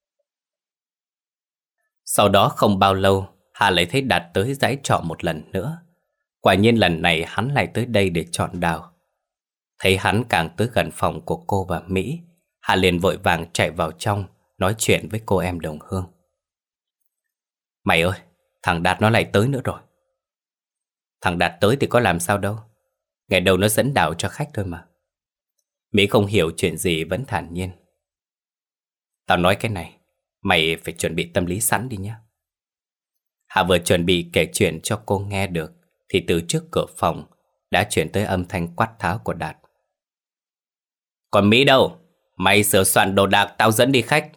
Sau đó không bao lâu, Hà lại thấy Đạt tới dãy trọ một lần nữa. Quả nhiên lần này hắn lại tới đây để chọn đào. Thấy hắn càng tới gần phòng của cô và Mỹ, Hà liền vội vàng chạy vào trong, nói chuyện với cô em đồng hương. Mày ơi, thằng Đạt nó lại tới nữa rồi. Thằng Đạt tới thì có làm sao đâu. Ngày đầu nó dẫn đào cho khách thôi mà. Mỹ không hiểu chuyện gì vẫn thản nhiên. Tao nói cái này, mày phải chuẩn bị tâm lý sẵn đi nhé. Hà vừa chuẩn bị kể chuyện cho cô nghe được, thì từ trước cửa phòng đã chuyển tới âm thanh quát tháo của Đạt. Còn Mỹ đâu? Mày sửa soạn đồ đạc tao dẫn đi khách.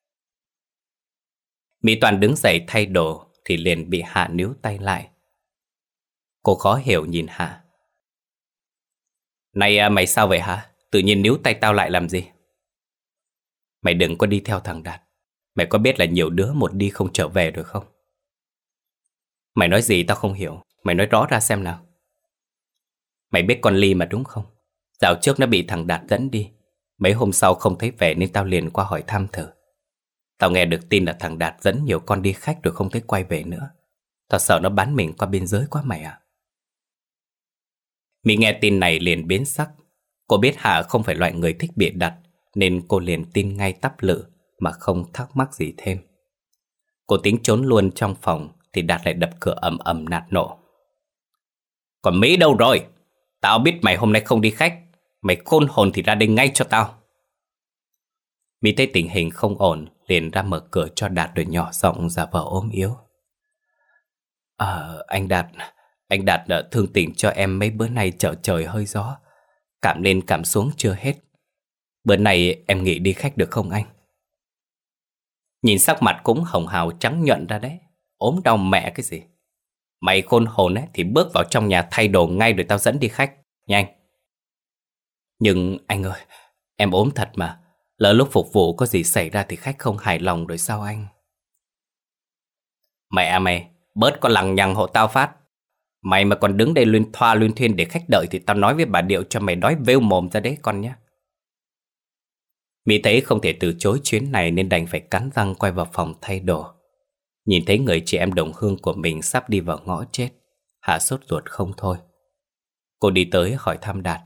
Mỹ toàn đứng dậy thay đồ thì liền bị Hạ níu tay lại. Cô khó hiểu nhìn Hạ. Này à, mày sao vậy hả? Tự nhiên níu tay tao lại làm gì? Mày đừng có đi theo thằng Đạt. Mày có biết là nhiều đứa một đi không trở về rồi không? Mày nói gì tao không hiểu. Mày nói rõ ra xem nào. Mày biết con Ly mà đúng không? Dạo trước nó bị thằng Đạt dẫn đi. Mấy hôm sau không thấy về nên tao liền qua hỏi thăm thử. Tao nghe được tin là thằng Đạt dẫn nhiều con đi khách rồi không thấy quay về nữa. Tao sợ nó bán mình qua biên giới quá mày ạ. Mỹ nghe tin này liền biến sắc. Cô biết Hà không phải loại người thích bịa đặt, nên cô liền tin ngay tắp lự mà không thắc mắc gì thêm. Cô tính trốn luôn trong phòng thì Đạt lại đập cửa ầm ầm nạt nộ. Còn Mỹ đâu rồi? Tao biết mày hôm nay không đi khách. Mày khôn hồn thì ra đây ngay cho tao. Mỹ thấy tình hình không ổn, liền ra mở cửa cho Đạt rồi nhỏ giọng giả vờ ốm yếu. Ờ, anh Đạt, anh Đạt đã thương tình cho em mấy bữa nay chợ trời hơi gió. Cảm lên cảm xuống chưa hết. Bữa nay em nghỉ đi khách được không anh? Nhìn sắc mặt cũng hồng hào trắng nhuận ra đấy. Ốm đau mẹ cái gì. Mày khôn hồn ấy thì bước vào trong nhà thay đồ ngay rồi tao dẫn đi khách. Nhanh. Nhưng anh ơi, em ốm thật mà. Lỡ lúc phục vụ có gì xảy ra thì khách không hài lòng rồi sao anh? Mẹ mày, bớt có lằng nhằng hộ tao phát. Mày mà còn đứng đây luyên thoa luyên thuyên để khách đợi thì tao nói với bà Điệu cho mày đói vêu mồm ra đấy con nhé. Mỹ thấy không thể từ chối chuyến này nên đành phải cắn răng quay vào phòng thay đồ. Nhìn thấy người chị em đồng hương của mình sắp đi vào ngõ chết, Hạ sốt ruột không thôi. Cô đi tới hỏi thăm Đạt.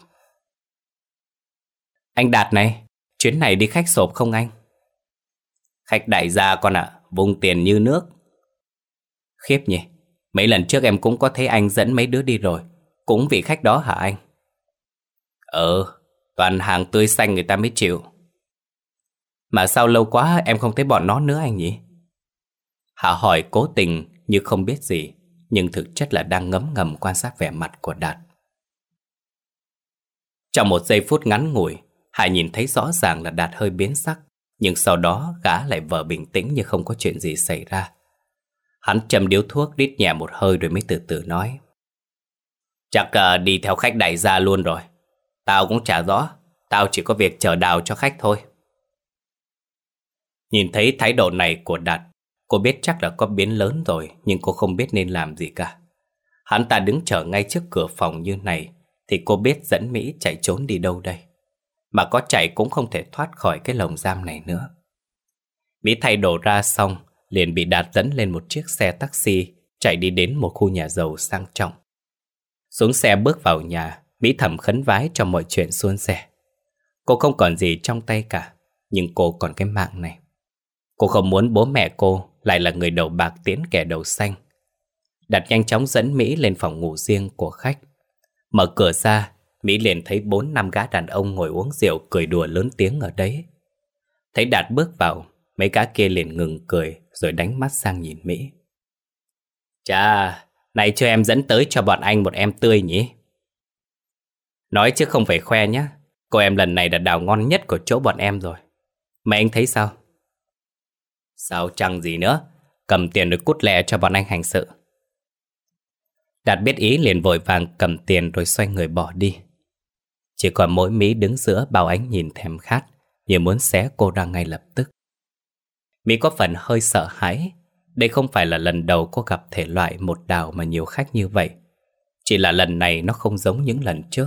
Anh Đạt này, chuyến này đi khách sộp không anh? Khách đại gia con ạ, à, vung tiền như nước. Khiếp nhỉ, mấy lần trước em cũng có thấy anh dẫn mấy đứa đi rồi. Cũng vị khách đó hả anh? Ờ, toàn hàng tươi xanh người ta mới chịu. Mà sao lâu quá em không thấy bọn nó nữa anh nhỉ? Hạ hỏi cố tình như không biết gì, nhưng thực chất là đang ngấm ngầm quan sát vẻ mặt của Đạt. Trong một giây phút ngắn ngủi, Hạ nhìn thấy rõ ràng là Đạt hơi biến sắc, nhưng sau đó gã lại vờ bình tĩnh như không có chuyện gì xảy ra. Hắn châm điếu thuốc rít nhẹ một hơi rồi mới từ từ nói. Chắc uh, đi theo khách đại gia luôn rồi. Tao cũng chả rõ, tao chỉ có việc chờ đào cho khách thôi. Nhìn thấy thái độ này của Đạt, cô biết chắc là có biến lớn rồi, nhưng cô không biết nên làm gì cả. Hắn ta đứng chờ ngay trước cửa phòng như này thì cô biết dẫn Mỹ chạy trốn đi đâu đây. Mà có chạy cũng không thể thoát khỏi cái lồng giam này nữa. Mỹ thay đồ ra xong, liền bị Đạt dẫn lên một chiếc xe taxi chạy đi đến một khu nhà giàu sang trọng. Xuống xe bước vào nhà, Mỹ thầm khấn vái cho mọi chuyện suôn sẻ. Cô không còn gì trong tay cả, nhưng cô còn cái mạng này. Cô không muốn bố mẹ cô lại là người đầu bạc tiễn kẻ đầu xanh. Đạt nhanh chóng dẫn Mỹ lên phòng ngủ riêng của khách. Mở cửa ra, Mỹ liền thấy bốn năm gã đàn ông ngồi uống rượu cười đùa lớn tiếng ở đấy. Thấy Đạt bước vào, mấy gã kia liền ngừng cười rồi đánh mắt sang nhìn Mỹ. Chà, này cho em dẫn tới cho bọn anh một em tươi nhỉ? Nói chứ không phải khoe nhá, cô em lần này là đào ngon nhất của chỗ bọn em rồi. Mà anh thấy sao? Sao chẳng gì nữa, cầm tiền rồi cút lẹ cho bọn anh hành sự. Đạt biết ý liền vội vàng cầm tiền rồi xoay người bỏ đi. Chỉ còn mỗi Mỹ đứng giữa bao ánh nhìn thèm khát, như muốn xé cô ra ngay lập tức. Mỹ có phần hơi sợ hãi. Đây không phải là lần đầu cô gặp thể loại một đào mà nhiều khách như vậy. Chỉ là lần này nó không giống những lần trước.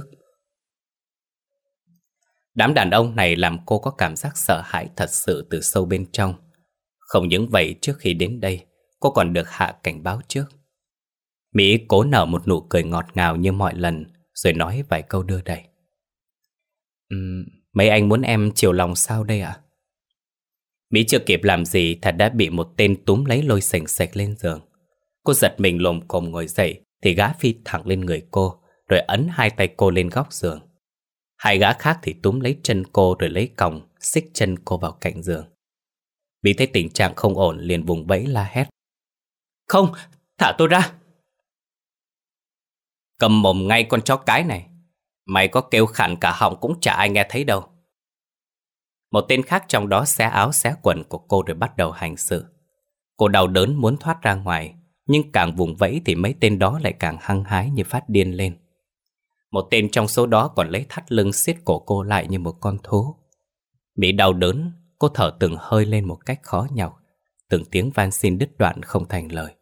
Đám đàn ông này làm cô có cảm giác sợ hãi thật sự từ sâu bên trong. Không những vậy, trước khi đến đây, cô còn được Hạ cảnh báo trước. Mỹ cố nở một nụ cười ngọt ngào như mọi lần, rồi nói vài câu đưa đẩy. uhm, Mấy anh muốn em chiều lòng sao đây ạ? À? Mỹ chưa kịp làm gì thật đã bị một tên túm lấy lôi sềnh sệch lên giường. Cô giật mình lồm cồm ngồi dậy thì gã phi thẳng lên người cô, rồi ấn hai tay cô lên góc giường. Hai gã khác thì túm lấy chân cô rồi lấy còng xích chân cô vào cạnh giường. Mỹ thấy tình trạng không ổn liền vùng vẫy la hét. Không, thả tôi ra! Cầm mồm ngay con chó cái này. Mày có kêu khản cả họng cũng chả ai nghe thấy đâu. Một tên khác trong đó xé áo xé quần của cô rồi bắt đầu hành sự. Cô đau đớn muốn thoát ra ngoài, nhưng càng vùng vẫy thì mấy tên đó lại càng hăng hái như phát điên lên. Một tên trong số đó còn lấy thắt lưng siết cổ cô lại như một con thú. Mỹ đau đớn, cô thở từng hơi lên một cách khó nhọc, từng tiếng van xin đứt đoạn không thành lời.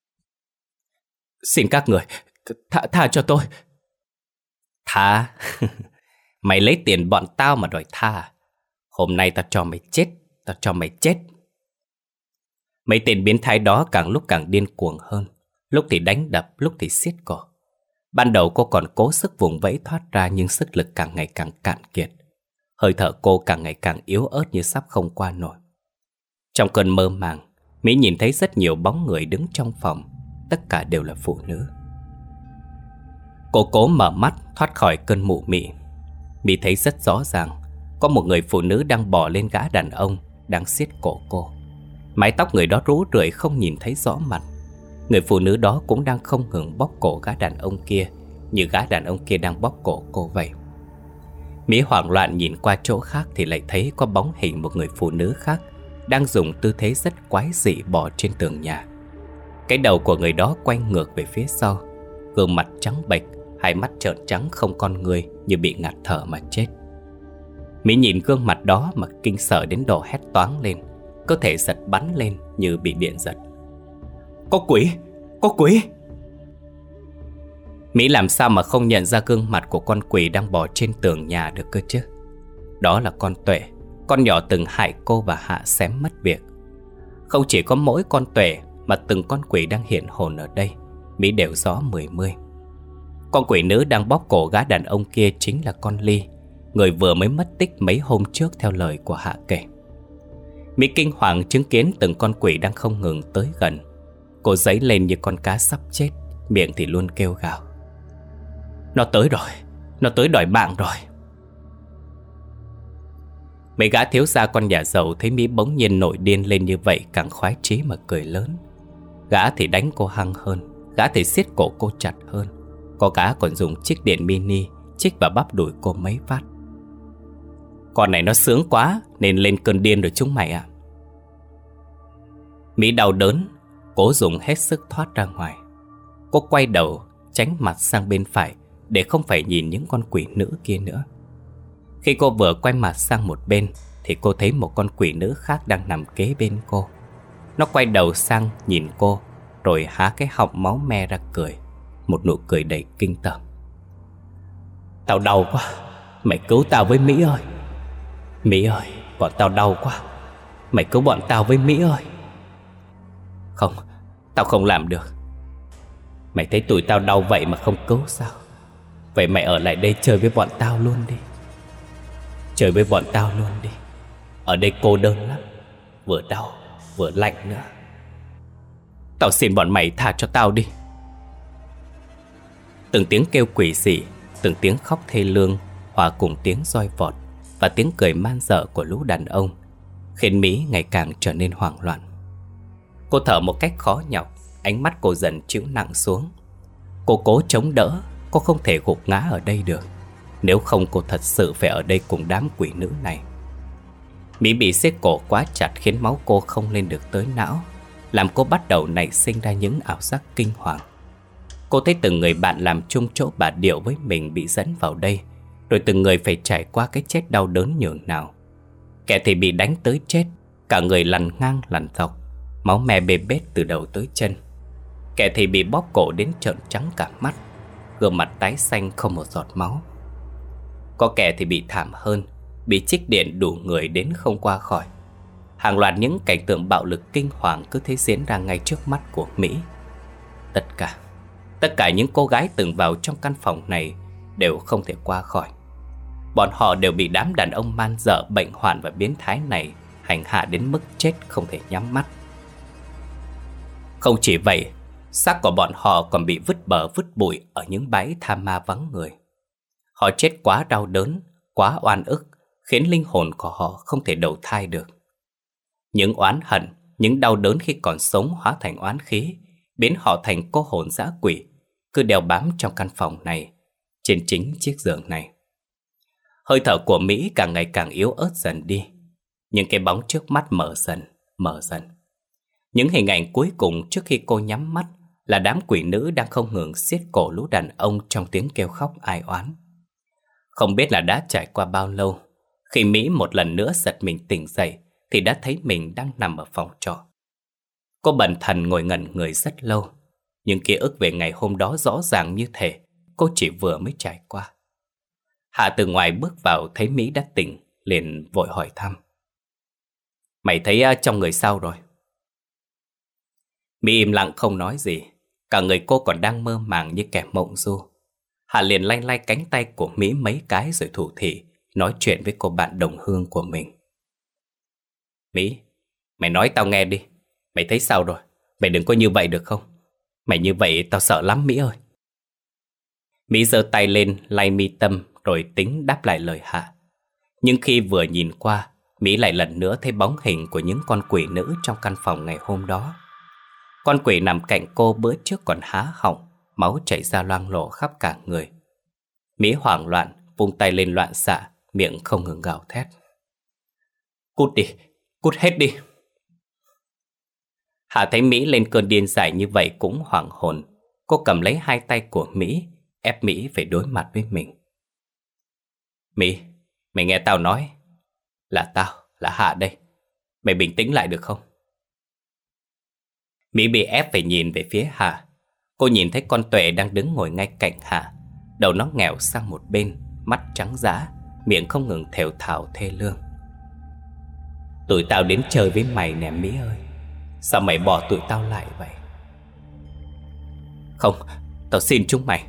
Xin các người, tha, tha cho tôi. Tha? Mày lấy tiền bọn tao mà đòi tha. Hôm nay tao cho mày chết, tao cho mày chết. Mấy tên biến thái đó càng lúc càng điên cuồng hơn. Lúc thì đánh đập, lúc thì siết cổ. Ban đầu cô còn cố sức vùng vẫy thoát ra, nhưng sức lực càng ngày càng cạn kiệt. Hơi thở cô càng ngày càng yếu ớt như sắp không qua nổi. Trong cơn mơ màng, Mỹ nhìn thấy rất nhiều bóng người đứng trong phòng. Tất cả đều là phụ nữ. Cô cố mở mắt thoát khỏi cơn mụ mị. Mỹ thấy rất rõ ràng có một người phụ nữ đang bò lên gã đàn ông đang siết cổ cô. Mái tóc người đó rũ rượi không nhìn thấy rõ mặt. Người phụ nữ đó cũng đang không ngừng bóp cổ gã đàn ông kia, như gã đàn ông kia đang bóp cổ cô vậy. Mỹ hoảng loạn nhìn qua chỗ khác thì lại thấy có bóng hình một người phụ nữ khác đang dùng tư thế rất quái dị bò trên tường nhà. Cái đầu của người đó quay ngược về phía sau, gương mặt trắng bệch, hai mắt trợn trắng không con người, như bị ngạt thở mà chết. Mỹ nhìn gương mặt đó mà kinh sợ đến độ hét toáng lên, cơ thể giật bắn lên như bị điện giật. Có quỷ! Có quỷ! Mỹ làm sao mà không nhận ra gương mặt của con quỷ đang bò trên tường nhà được cơ chứ. Đó là con Tuệ, con nhỏ từng hại cô và Hạ xém mất việc. Không chỉ có mỗi con Tuệ mà từng con quỷ đang hiện hồn ở đây, Mỹ đều rõ mười mươi. Con quỷ nữ đang bóp cổ gã đàn ông kia chính là con Ly, người vừa mới mất tích mấy hôm trước theo lời của Hạ kể. Mỹ kinh hoàng chứng kiến từng con quỷ đang không ngừng tới gần. Cô dấy lên như con cá sắp chết, miệng thì luôn kêu gào: Nó tới rồi, nó tới đòi mạng rồi. Mấy gã thiếu gia con nhà giàu thấy Mỹ bỗng nhiên nổi điên lên như vậy càng khoái chí mà cười lớn. Gã thì đánh cô hăng hơn, gã thì siết cổ cô chặt hơn, có gã còn dùng chiếc điện mini chích vào bắp đùi cô mấy phát. Con này nó sướng quá nên lên cơn điên rồi chúng mày ạ. Mỹ đau đớn, cố dùng hết sức thoát ra ngoài. Cô quay đầu tránh mặt sang bên phải để không phải nhìn những con quỷ nữ kia nữa. Khi cô vừa quay mặt sang một bên thì cô thấy một con quỷ nữ khác đang nằm kế bên cô. Nó quay đầu sang nhìn cô, rồi há cái họng máu me ra cười, một nụ cười đầy kinh tởm. Tao đau quá, mày cứu tao với Mỹ ơi. Mỹ ơi, bọn tao đau quá, mày cứu bọn tao với Mỹ ơi. Không, tao không làm được. Mày thấy tụi tao đau vậy mà không cứu sao? Vậy mày ở lại đây chơi với bọn tao luôn đi. Chơi với bọn tao luôn đi. Ở đây cô đơn lắm, vừa đau vừa lạnh nữa. Tao xin bọn mày tha cho tao đi. Từng tiếng kêu quỷ dị, từng tiếng khóc thê lương hòa cùng tiếng roi vọt và tiếng cười man dợ của lũ đàn ông khiến Mỹ ngày càng trở nên hoảng loạn. Cô thở một cách khó nhọc, ánh mắt cô dần chịu nặng xuống. Cô cố chống đỡ, cô không thể gục ngã ở đây được. Nếu không cô thật sự phải ở đây cùng đám quỷ nữ này. Mỹ bị siết cổ quá chặt khiến máu cô không lên được tới não, làm cô bắt đầu nảy sinh ra những ảo giác kinh hoàng. Cô thấy từng người bạn làm chung chỗ bà Điệu với mình bị dẫn vào đây, rồi từng người phải trải qua cái chết đau đớn nhường nào. Kẻ thì bị đánh tới chết, cả người lăn ngang lăn dọc, máu me bê bết từ đầu tới chân. Kẻ thì bị bóp cổ đến trợn trắng cả mắt, gương mặt tái xanh không một giọt máu. Có kẻ thì bị thảm hơn, bị chích điện đủ người đến không qua khỏi. Hàng loạt những cảnh tượng bạo lực kinh hoàng cứ thế diễn ra ngay trước mắt của Mỹ. Tất cả, tất cả những cô gái từng vào trong căn phòng này đều không thể qua khỏi. Bọn họ đều bị đám đàn ông man dợ, bệnh hoạn và biến thái này hành hạ đến mức chết không thể nhắm mắt. Không chỉ vậy, xác của bọn họ còn bị vứt bờ vứt bụi ở những bãi tha ma vắng người. Họ chết quá đau đớn, quá oan ức, khiến linh hồn của họ không thể đầu thai được. Những oán hận, những đau đớn khi còn sống hóa thành oán khí, biến họ thành cô hồn dã quỷ, cứ đeo bám trong căn phòng này, trên chính chiếc giường này. Hơi thở của Mỹ càng ngày càng yếu ớt dần đi. Những cái bóng trước mắt mở dần, mở dần. Những hình ảnh cuối cùng trước khi cô nhắm mắt là đám quỷ nữ đang không ngừng siết cổ lũ đàn ông trong tiếng kêu khóc ai oán. Không biết là đã trải qua bao lâu, khi Mỹ một lần nữa giật mình tỉnh dậy thì đã thấy mình đang nằm ở phòng trọ. Cô bần thần ngồi ngẩn người rất lâu. Nhưng ký ức về ngày hôm đó rõ ràng như thể cô chỉ vừa mới trải qua. Hạ từ ngoài bước vào thấy Mỹ đã tỉnh, liền vội hỏi thăm: Mày thấy trong người sao rồi? Mỹ im lặng không nói gì. Cả người cô còn đang mơ màng như kẻ mộng du. Hạ liền lay lay cánh tay của Mỹ mấy cái rồi thủ thỉ nói chuyện với cô bạn đồng hương của mình. Mỹ, mày nói tao nghe đi. Mày thấy sao rồi? Mày đừng có như vậy được không? Mày như vậy tao sợ lắm Mỹ ơi. Mỹ giơ tay lên lay mi tâm rồi tính đáp lại lời Hạ. Nhưng khi vừa nhìn qua, Mỹ lại lần nữa thấy bóng hình của những con quỷ nữ trong căn phòng ngày hôm đó. Con quỷ nằm cạnh cô bữa trước còn há họng, máu chảy ra loang lổ khắp cả người. Mỹ hoảng loạn, vung tay lên loạn xạ, miệng không ngừng gào thét: Cút đi, cút hết đi. Hạ thấy Mỹ lên cơn điên dại như vậy cũng hoảng hồn. Cô cầm lấy hai tay của Mỹ, ép Mỹ phải đối mặt với mình. Mỹ, mày nghe tao nói. Là tao, là Hạ đây. Mày bình tĩnh lại được không? Mỹ bị ép phải nhìn về phía Hạ. Cô nhìn thấy con Tuệ đang đứng ngồi ngay cạnh Hạ. Đầu nó nghẹo sang một bên, mắt trắng dã, miệng không ngừng thều thào thê lương. Tụi tao đến chơi với mày nè Mỹ ơi. Sao mày bỏ tụi tao lại vậy? Không, tao xin chúng mày.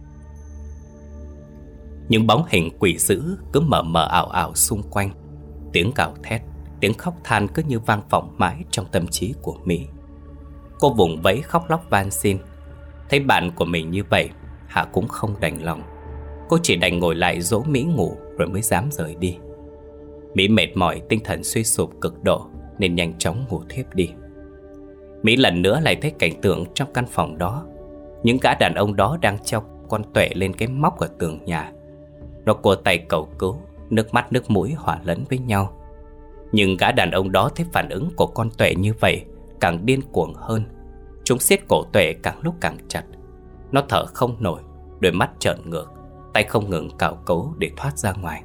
Những bóng hình quỷ dữ cứ mờ mờ ảo ảo xung quanh. Tiếng gào thét, tiếng khóc than cứ như vang vọng mãi trong tâm trí của Mỹ. Cô vùng vẫy khóc lóc van xin. Thấy bạn của mình như vậy, Hạ cũng không đành lòng. Cô chỉ đành ngồi lại dỗ Mỹ ngủ rồi mới dám rời đi. Mỹ mệt mỏi, tinh thần suy sụp cực độ nên nhanh chóng ngủ thiếp đi. Mỹ lần nữa lại thấy cảnh tượng trong căn phòng đó. Những gã đàn ông đó đang treo con Tuệ lên cái móc ở tường nhà. Nó cua tay cầu cứu, nước mắt nước mũi hòa lẫn với nhau. Nhưng gã đàn ông đó thấy phản ứng của con Tuệ như vậy càng điên cuồng hơn. Chúng siết cổ Tuệ càng lúc càng chặt. Nó thở không nổi, đôi mắt trợn ngược, tay không ngừng cào cấu để thoát ra ngoài.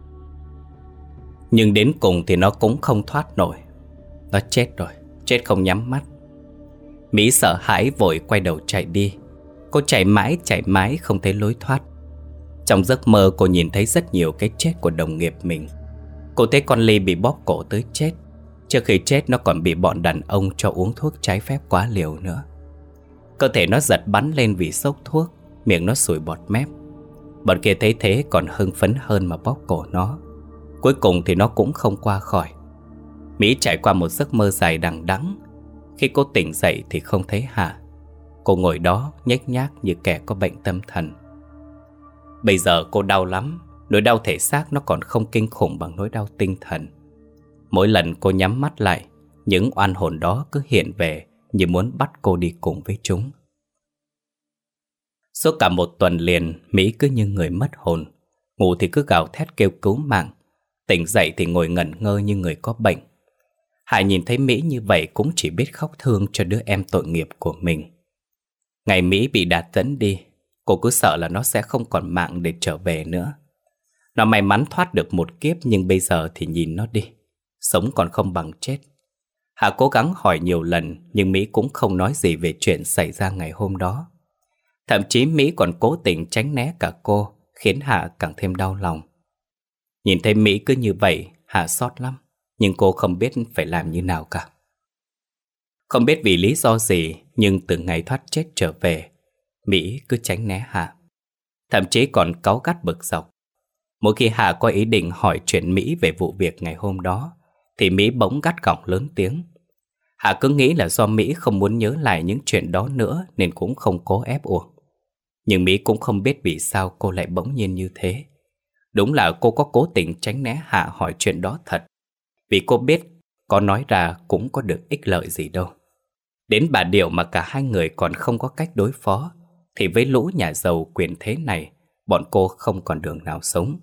Nhưng đến cùng thì nó cũng không thoát nổi. Nó chết rồi, chết không nhắm mắt. Mỹ sợ hãi vội quay đầu chạy đi. Cô chạy mãi chạy mãi không thấy lối thoát. Trong giấc mơ cô nhìn thấy rất nhiều cái chết của đồng nghiệp mình. Cô thấy con Ly bị bóp cổ tới chết. Trước khi chết nó còn bị bọn đàn ông cho uống thuốc trái phép quá liều nữa. Cơ thể nó giật bắn lên vì sốc thuốc, miệng nó sùi bọt mép. Bọn kia thấy thế còn hưng phấn hơn mà bóp cổ nó. Cuối cùng thì nó cũng không qua khỏi. Mỹ trải qua một giấc mơ dài đằng đẵng. Khi cô tỉnh dậy thì không thấy Hạ. Cô ngồi đó nhếch nhác như kẻ có bệnh tâm thần. Bây giờ cô đau lắm. Nỗi đau thể xác nó còn không kinh khủng bằng nỗi đau tinh thần. Mỗi lần cô nhắm mắt lại, những oan hồn đó cứ hiện về như muốn bắt cô đi cùng với chúng. Suốt cả một tuần liền, Mỹ cứ như người mất hồn. Ngủ thì cứ gào thét kêu cứu mạng, tỉnh dậy thì ngồi ngẩn ngơ như người có bệnh. Hải nhìn thấy Mỹ như vậy cũng chỉ biết khóc thương cho đứa em tội nghiệp của mình. Ngày Mỹ bị Đạt dẫn đi, cô cứ sợ là nó sẽ không còn mạng để trở về nữa. Nó may mắn thoát được một kiếp, nhưng bây giờ thì nhìn nó đi, sống còn không bằng chết. Hạ cố gắng hỏi nhiều lần, nhưng Mỹ cũng không nói gì về chuyện xảy ra ngày hôm đó. Thậm chí Mỹ còn cố tình tránh né cả cô, khiến Hạ càng thêm đau lòng. Nhìn thấy Mỹ cứ như vậy, Hạ xót lắm, nhưng cô không biết phải làm như nào cả. Không biết vì lý do gì, nhưng từ ngày thoát chết trở về, Mỹ cứ tránh né Hạ. Thậm chí còn cáu gắt bực dọc. Mỗi khi Hạ có ý định hỏi chuyện Mỹ về vụ việc ngày hôm đó, thì Mỹ bỗng gắt gỏng lớn tiếng. Hạ cứ nghĩ là do Mỹ không muốn nhớ lại những chuyện đó nữa nên cũng không cố ép buộc. Nhưng Mỹ cũng không biết vì sao cô lại bỗng nhiên như thế. Đúng là cô có cố tình tránh né Hạ hỏi chuyện đó thật. Vì cô biết có nói ra cũng có được ích lợi gì đâu. Đến bà Điệu mà cả hai người còn không có cách đối phó, thì với lũ nhà giàu quyền thế này, bọn cô không còn đường nào sống.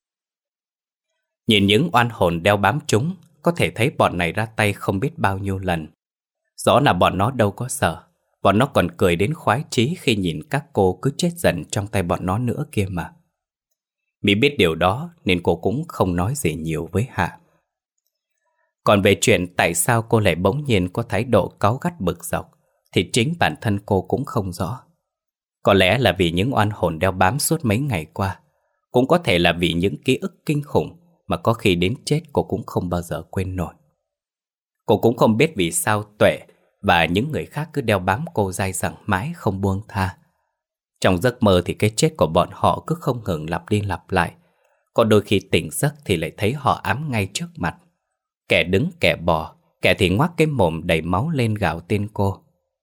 Nhìn những oan hồn đeo bám chúng, có thể thấy bọn này ra tay không biết bao nhiêu lần. Rõ là bọn nó đâu có sợ. Bọn nó còn cười đến khoái chí khi nhìn các cô cứ chết dần trong tay bọn nó nữa kia mà. Mỹ biết điều đó nên cô cũng không nói gì nhiều với Hạ. Còn về chuyện tại sao cô lại bỗng nhiên có thái độ cáu gắt bực dọc, thì chính bản thân cô cũng không rõ. Có lẽ là vì những oan hồn đeo bám suốt mấy ngày qua, cũng có thể là vì những ký ức kinh khủng mà có khi đến chết cô cũng không bao giờ quên nổi. Cô cũng không biết vì sao Tuệ và những người khác cứ đeo bám cô dai dẳng mãi không buông tha. Trong giấc mơ thì cái chết của bọn họ cứ không ngừng lặp đi lặp lại. Có đôi khi tỉnh giấc thì lại thấy họ ám ngay trước mặt. Kẻ đứng kẻ bò, kẻ thì ngoác cái mồm đầy máu lên gào tên cô.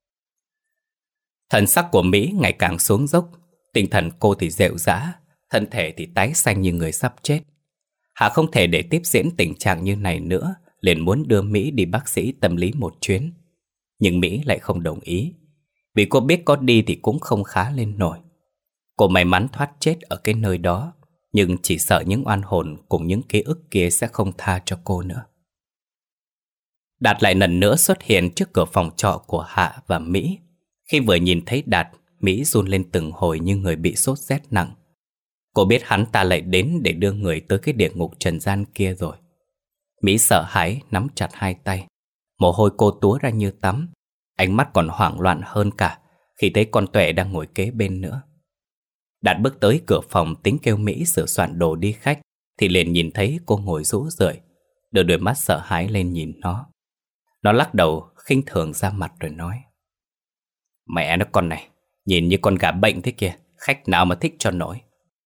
Thần sắc của Mỹ ngày càng xuống dốc. Tinh thần cô thì rệu rã, thân thể thì tái xanh như người sắp chết. Hạ không thể để tiếp diễn tình trạng như này nữa, liền muốn đưa Mỹ đi bác sĩ tâm lý một chuyến. Nhưng Mỹ lại không đồng ý, vì cô biết có đi thì cũng không khá lên nổi. Cô may mắn thoát chết ở cái nơi đó, nhưng chỉ sợ những oan hồn cùng những ký ức kia sẽ không tha cho cô nữa. Đạt lại lần nữa xuất hiện trước cửa phòng trọ của Hạ và Mỹ. Khi vừa nhìn thấy Đạt, Mỹ run lên từng hồi như người bị sốt rét nặng. Cô biết hắn ta lại đến để đưa người tới cái địa ngục trần gian kia rồi. Mỹ sợ hãi nắm chặt hai tay. Mồ hôi cô túa ra như tắm. Ánh mắt còn hoảng loạn hơn cả khi thấy con Tuệ đang ngồi kế bên nữa. Đạt bước tới cửa phòng tính kêu Mỹ sửa soạn đồ đi khách, thì liền nhìn thấy cô ngồi rũ rượi, đưa đôi mắt sợ hãi lên nhìn nó. Nó lắc đầu khinh thường ra mặt rồi nói: Mẹ nó con này, nhìn như con gà bệnh thế kìa, khách nào mà thích cho nổi.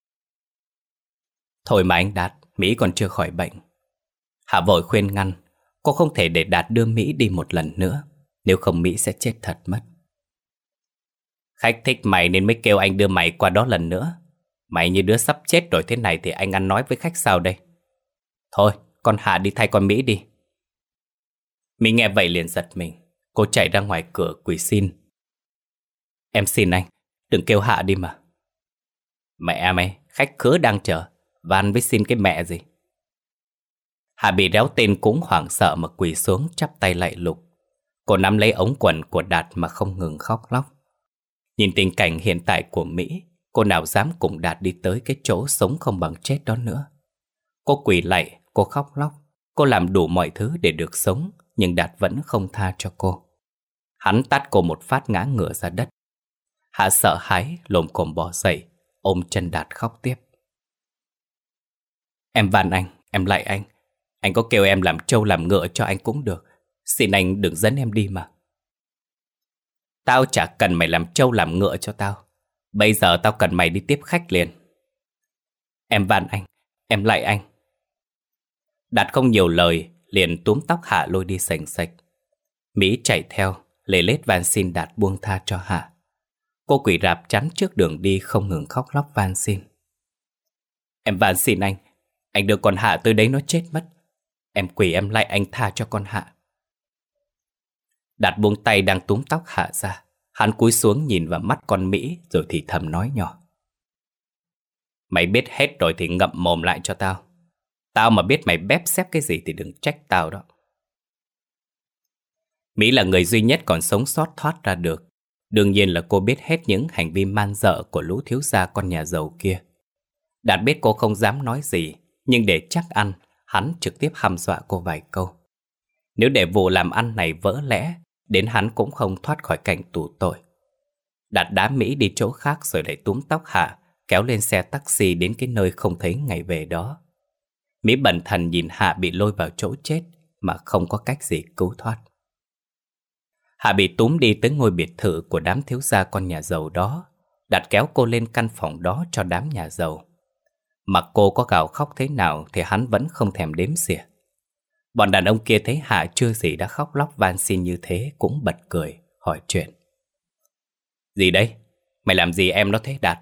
Thôi mà anh Đạt, Mỹ còn chưa khỏi bệnh. Hạ vội khuyên ngăn. Cô không thể để Đạt đưa Mỹ đi một lần nữa, nếu không Mỹ sẽ chết thật mất. Khách thích mày nên mới kêu anh đưa mày qua đó lần nữa. Mày như đứa sắp chết rồi thế này thì anh ăn nói với khách sao đây? Thôi, con Hạ đi thay con Mỹ đi. Mỹ nghe vậy liền giật mình. Cô chạy ra ngoài cửa quỳ xin: Em xin anh, đừng kêu Hạ đi mà. Mẹ mày, khách khứa đang chờ, van với xin cái mẹ gì. Hạ bị réo tên cũng hoảng sợ mà quỳ xuống chắp tay lạy lục. Cô nắm lấy ống quần của Đạt mà không ngừng khóc lóc. Nhìn tình cảnh hiện tại của Mỹ, cô nào dám cùng Đạt đi tới cái chỗ sống không bằng chết đó nữa. Cô quỳ lạy, cô khóc lóc, cô làm đủ mọi thứ để được sống, nhưng Đạt vẫn không tha cho cô. Hắn tát cô một phát ngã ngửa ra đất. Hạ sợ hãi lồm cồm bò dậy, ôm chân Đạt khóc tiếp. Em van anh, em lạy anh. Anh có kêu em làm trâu làm ngựa cho anh cũng được. Xin anh đừng dẫn em đi mà. Tao chả cần mày làm trâu làm ngựa cho tao. Bây giờ tao cần mày đi tiếp khách liền. Em van anh, em lạy anh. Đạt không nhiều lời, liền túm tóc Hạ lôi đi sành sạch. Mỹ chạy theo, lê lết van xin Đạt buông tha cho Hạ. Cô quỳ rạp chắn trước đường đi không ngừng khóc lóc van xin. Em van xin anh, anh đưa con Hạ tới đấy nó chết mất. Em quỳ em lạy anh tha cho con Hạ. Đạt buông tay đang túm tóc Hạ ra. Hắn cúi xuống nhìn vào mắt con Mỹ rồi thì thầm nói nhỏ: Mày biết hết rồi thì ngậm mồm lại cho tao. Tao mà biết mày bép xép cái gì thì đừng trách tao đó. Mỹ là người duy nhất còn sống sót thoát ra được. Đương nhiên là cô biết hết những hành vi man dợ của lũ thiếu gia con nhà giàu kia. Đạt biết cô không dám nói gì, nhưng để chắc ăn, hắn trực tiếp hăm dọa cô vài câu. Nếu để vụ làm ăn này vỡ lẽ, đến hắn cũng không thoát khỏi cảnh tù tội. Đạt đá Mỹ đi chỗ khác rồi lại túm tóc Hạ, kéo lên xe taxi đến cái nơi không thấy ngày về đó. Mỹ bần thần nhìn Hạ bị lôi vào chỗ chết mà không có cách gì cứu thoát. Hạ bị túm đi tới ngôi biệt thự của đám thiếu gia con nhà giàu đó. Đạt kéo cô lên căn phòng đó cho đám nhà giàu. Mặc cô có gào khóc thế nào thì hắn vẫn không thèm đếm xỉa. Bọn đàn ông kia thấy Hạ chưa gì đã khóc lóc van xin như thế cũng bật cười, hỏi chuyện. Gì đấy? Mày làm gì em nó thế Đạt?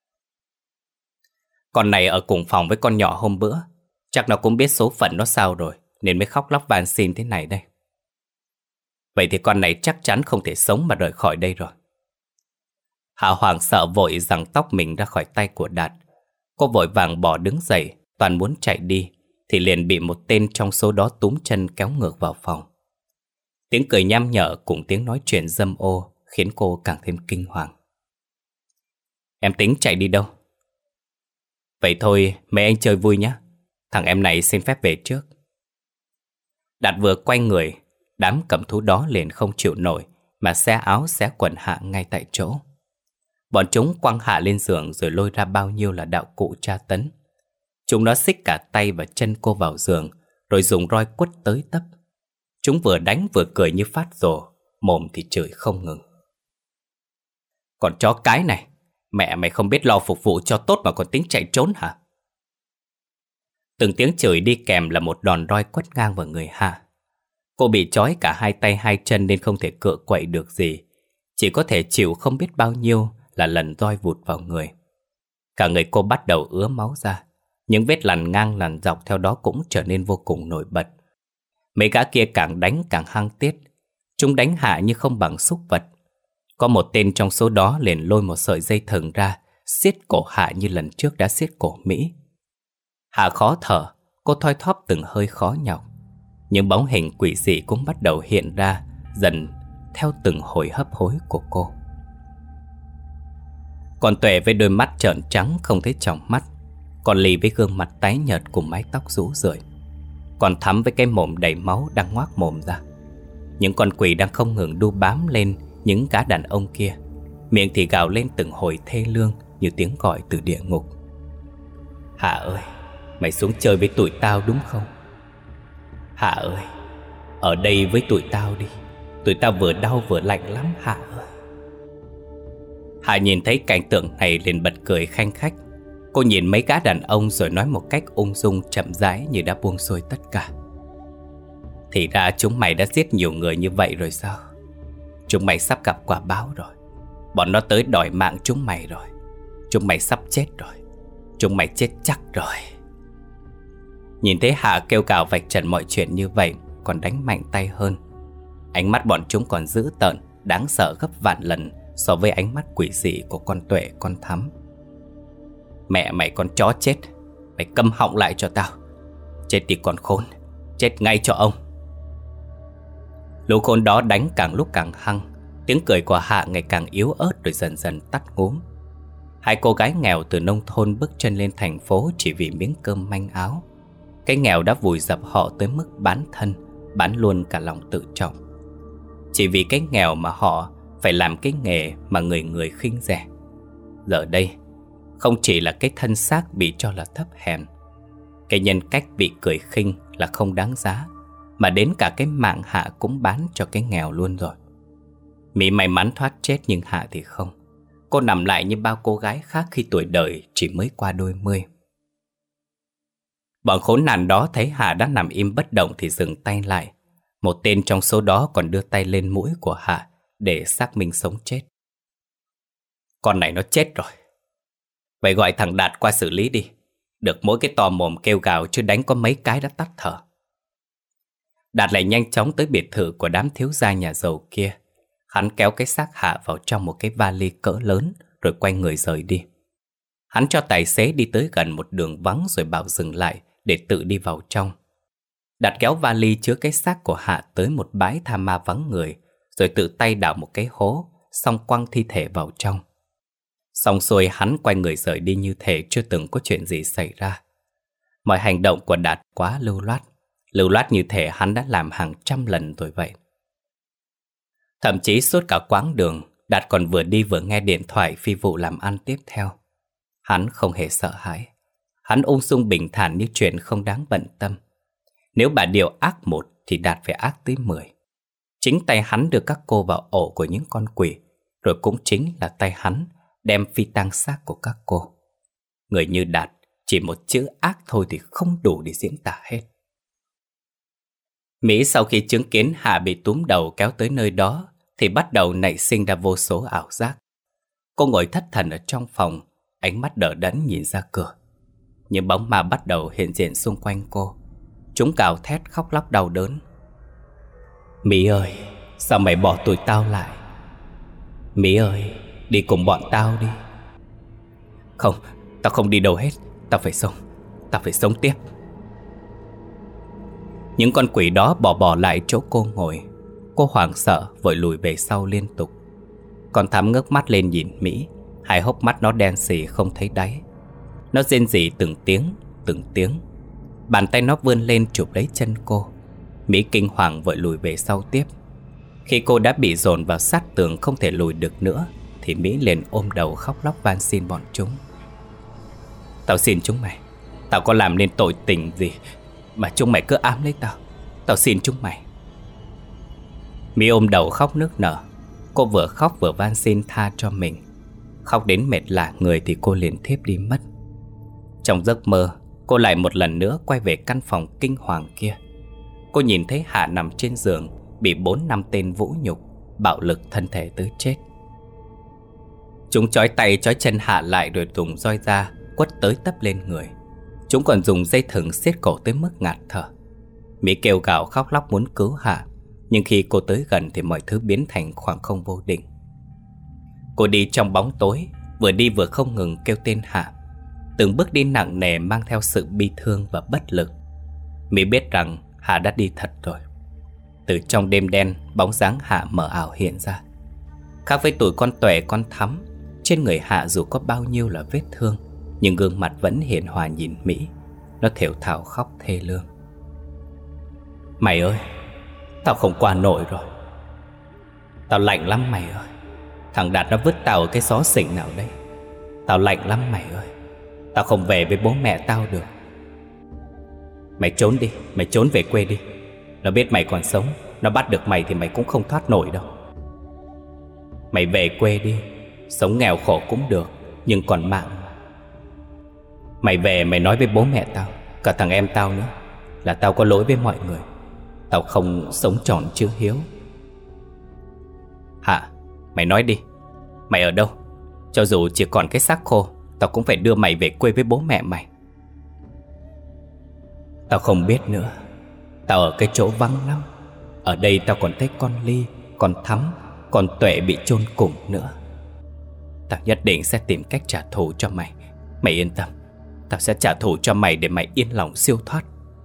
Con này ở cùng phòng với con nhỏ hôm bữa. Chắc nó cũng biết số phận nó sao rồi, nên mới khóc lóc van xin thế này đây. Vậy thì con này chắc chắn không thể sống mà rời khỏi đây rồi. Hạ hoảng sợ vội giằng tóc mình ra khỏi tay của Đạt. Cô vội vàng bỏ đứng dậy, toàn muốn chạy đi, thì liền bị một tên trong số đó túm chân kéo ngược vào phòng. Tiếng cười nham nhở cùng tiếng nói chuyện dâm ô khiến cô càng thêm kinh hoàng. Em tính chạy đi đâu? Vậy thôi, mấy anh chơi vui nhé. Thằng em này xin phép về trước. Đạt vừa quay người, đám cầm thú đó liền không chịu nổi mà xé áo xé quần Hạ ngay tại chỗ. Bọn chúng quăng Hạ lên giường rồi lôi ra bao nhiêu là đạo cụ tra tấn. Chúng nó xích cả tay và chân cô vào giường, rồi dùng roi quất tới tấp. Chúng vừa đánh vừa cười như phát rồ, mồm thì chửi không ngừng. Còn chó cái này, mẹ mày không biết lo phục vụ cho tốt mà còn tính chạy trốn hả? Từng tiếng chửi đi kèm là một đòn roi quất ngang vào người Hạ. Cô bị trói cả hai tay hai chân nên không thể cựa quậy được gì, chỉ có thể chịu không biết bao nhiêu là lần roi vụt vào người. Cả người cô bắt đầu ứa máu ra. Những vết lằn ngang lằn dọc theo đó cũng trở nên vô cùng nổi bật. Mấy gã kia càng đánh càng hăng tiết. Chúng đánh Hạ như không bằng súc vật. Có một tên trong số đó liền lôi một sợi dây thừng ra, siết cổ Hạ như lần trước đã siết cổ Mỹ. Hạ khó thở, cô thoi thóp từng hơi khó nhọc. Những bóng hình quỷ dị cũng bắt đầu hiện ra, dần theo từng hồi hấp hối của cô. Còn Tuệ với đôi mắt trợn trắng không thấy tròng mắt, còn Lì với gương mặt tái nhợt cùng mái tóc rũ rượi, còn Thắm với cái mồm đầy máu đang ngoác mồm ra. Những con quỷ đang không ngừng đu bám lên những gã đàn ông kia. miệng thì gào lên từng hồi thê lương như tiếng gọi từ địa ngục. Hạ ơi, mày xuống chơi với tụi tao đúng không? Hạ ơi, ở đây với tụi tao đi. Tụi tao vừa đau vừa lạnh lắm Hạ ơi. Hạ nhìn thấy cảnh tượng này liền bật cười khanh khách. Cô nhìn mấy gã đàn ông rồi nói một cách ung dung chậm rãi như đã buông xuôi tất cả. Thì ra chúng mày đã giết nhiều người như vậy rồi sao? Chúng mày sắp gặp quả báo rồi. Bọn nó tới đòi mạng chúng mày rồi. Chúng mày sắp chết rồi. Chúng mày chết chắc rồi. Nhìn thấy Hạ kêu gào vạch trần mọi chuyện như vậy, còn đánh mạnh tay hơn. Ánh mắt bọn chúng còn dữ tợn, đáng sợ gấp vạn lần so với ánh mắt quỷ dị của con Tuệ con Thắm. Mẹ mày con chó chết, mày câm họng lại cho tao. Chết đi con khốn, chết ngay cho ông. Lũ khốn đó đánh càng lúc càng hăng. Tiếng cười của Hạ ngày càng yếu ớt rồi dần dần tắt ngúm. Hai cô gái nghèo từ nông thôn bước chân lên thành phố chỉ vì miếng cơm manh áo. Cái nghèo đã vùi dập họ tới mức bán thân, bán luôn cả lòng tự trọng. Chỉ vì cái nghèo mà họ phải làm cái nghề mà người người khinh rẻ. Giờ đây, không chỉ là cái thân xác bị cho là thấp hèn, cái nhân cách bị cười khinh là không đáng giá, mà đến cả cái mạng Hạ cũng bán cho cái nghèo luôn rồi. Mỹ may mắn thoát chết nhưng Hạ thì không. Cô nằm lại như bao cô gái khác khi tuổi đời chỉ mới qua đôi mươi. Bọn khốn nạn đó thấy Hạ đã nằm im bất động thì dừng tay lại. Một tên trong số đó còn đưa tay lên mũi của Hạ để xác minh sống chết. Con này nó chết rồi. Vậy gọi thằng Đạt qua xử lý đi. Được mỗi cái to mồm kêu gào chứ đánh có mấy cái đã tắt thở. Đạt lại nhanh chóng tới biệt thự của đám thiếu gia nhà giàu kia. Hắn kéo cái xác Hạ vào trong một cái vali cỡ lớn rồi quay người rời đi. Hắn cho tài xế đi tới gần một đường vắng rồi bảo dừng lại để tự đi vào trong. Đạt kéo vali chứa cái xác của Hạ tới một bãi tha ma vắng người, rồi tự tay đào một cái hố, xong quăng thi thể vào trong. Xong xuôi hắn quay người rời đi như thể chưa từng có chuyện gì xảy ra. Mọi hành động của Đạt quá lưu loát, lưu loát như thể hắn đã làm hàng trăm lần rồi vậy. Thậm chí suốt cả quãng đường, Đạt còn vừa đi vừa nghe điện thoại phi vụ làm ăn tiếp theo. Hắn không hề sợ hãi. Hắn ung dung bình thản như chuyện không đáng bận tâm. Nếu bà Điều ác một thì Đạt phải ác tới mười. Chính tay hắn đưa các cô vào ổ của những con quỷ, rồi cũng chính là tay hắn đem phi tang xác của các cô. Người như Đạt, chỉ một chữ ác thôi thì không đủ để diễn tả hết. Mỹ sau khi chứng kiến Hạ bị túm đầu kéo tới nơi đó thì bắt đầu nảy sinh ra vô số ảo giác. Cô ngồi thất thần ở trong phòng, ánh mắt đờ đẫn nhìn ra cửa. Những bóng ma bắt đầu hiện diện xung quanh cô. Chúng gào thét khóc lóc đau đớn. Mỹ ơi, sao mày bỏ tụi tao lại? Mỹ ơi, đi cùng bọn tao đi. Không, tao không đi đâu hết. Tao phải sống, tao phải sống tiếp. Những con quỷ đó bỏ bỏ lại chỗ cô ngồi. Cô hoảng sợ vội lùi về sau liên tục. Con Thắm ngước mắt lên nhìn Mỹ. Hai hốc mắt nó đen sì không thấy đáy. Nó rên rỉ từng tiếng, từng tiếng. Bàn tay nó vươn lên chụp lấy chân cô. Mỹ kinh hoàng vội lùi về sau tiếp. Khi cô đã bị dồn vào sát tường không thể lùi được nữa thì Mỹ liền ôm đầu khóc lóc van xin bọn chúng. Tao xin chúng mày, tao có làm nên tội tình gì mà chúng mày cứ ám lấy tao. Tao xin chúng mày. Mỹ ôm đầu khóc nức nở. Cô vừa khóc vừa van xin tha cho mình. Khóc đến mệt lả người thì cô liền thiếp đi mất. Trong giấc mơ, cô lại một lần nữa quay về căn phòng kinh hoàng kia. Cô nhìn thấy Hạ nằm trên giường, bị bốn năm tên vũ nhục, bạo lực thân thể tới chết. Chúng trói tay trói chân Hạ lại rồi dùng roi da quất tới tấp lên người. Chúng còn dùng dây thừng siết cổ tới mức ngạt thở. Mỹ kêu gào khóc lóc muốn cứu Hạ, nhưng khi cô tới gần thì mọi thứ biến thành khoảng không vô định. Cô đi trong bóng tối, vừa đi vừa không ngừng kêu tên Hạ. Từng bước đi nặng nề mang theo sự bi thương và bất lực. Mỹ biết rằng Hạ đã đi thật rồi. Từ trong đêm đen, bóng dáng Hạ mờ ảo hiện ra. Khác với tụi con Tuệ con Thắm, trên người Hạ dù có bao nhiêu là vết thương, nhưng gương mặt vẫn hiền hòa nhìn Mỹ. Nó thều thào khóc thê lương. Mày ơi, tao không qua nổi rồi. Tao lạnh lắm mày ơi. Thằng Đạt nó vứt tao ở cái xó xỉnh nào đây. Tao lạnh lắm mày ơi. Tao không về với bố mẹ tao được. Mày trốn đi, mày trốn về quê đi. Nó biết mày còn sống, nó bắt được mày thì mày cũng không thoát nổi đâu. Mày về quê đi. Sống nghèo khổ cũng được, nhưng còn mạng. Mày về mày nói với bố mẹ tao, cả thằng em tao nữa, là tao có lỗi với mọi người. Tao không sống tròn chữ hiếu. Hả? Mày nói đi. Mày ở đâu? Cho dù chỉ còn cái xác khô, tao cũng phải đưa mày về quê với bố mẹ mày. Tao không biết nữa. Tao ở cái chỗ vắng lắm. Ở đây tao còn thấy con Ly, con Thắm, con Tuệ bị chôn cùng nữa. Tao nhất định sẽ tìm cách trả thù cho mày. Mày yên tâm, tao sẽ trả thù cho mày để mày yên lòng siêu thoát.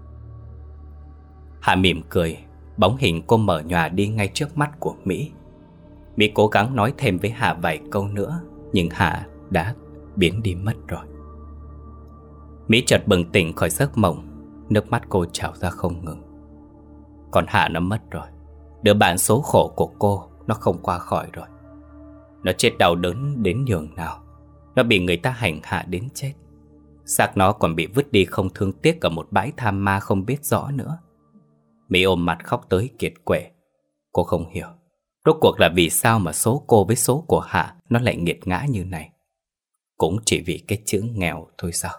Hà mỉm cười. Bóng hình cô mở nhòa đi ngay trước mắt của Mỹ. Mỹ cố gắng nói thêm với Hà vài câu nữa, nhưng Hà đã biến đi mất rồi. Mỹ chợt bừng tỉnh khỏi giấc mộng. Nước mắt cô trào ra không ngừng. Còn Hà nó mất rồi. Đứa bạn số khổ của cô, nó không qua khỏi rồi. Nó chết đau đớn đến nhường nào. Nó bị người ta hành hạ đến chết. Xác nó còn bị vứt đi không thương tiếc ở một bãi tha ma không biết rõ nữa. Mỹ ôm mặt khóc tới kiệt quệ. Cô không hiểu rốt cuộc là vì sao mà số cô với số của Hạ nó lại nghiệt ngã như này. Cũng chỉ vì cái chữ nghèo thôi sao?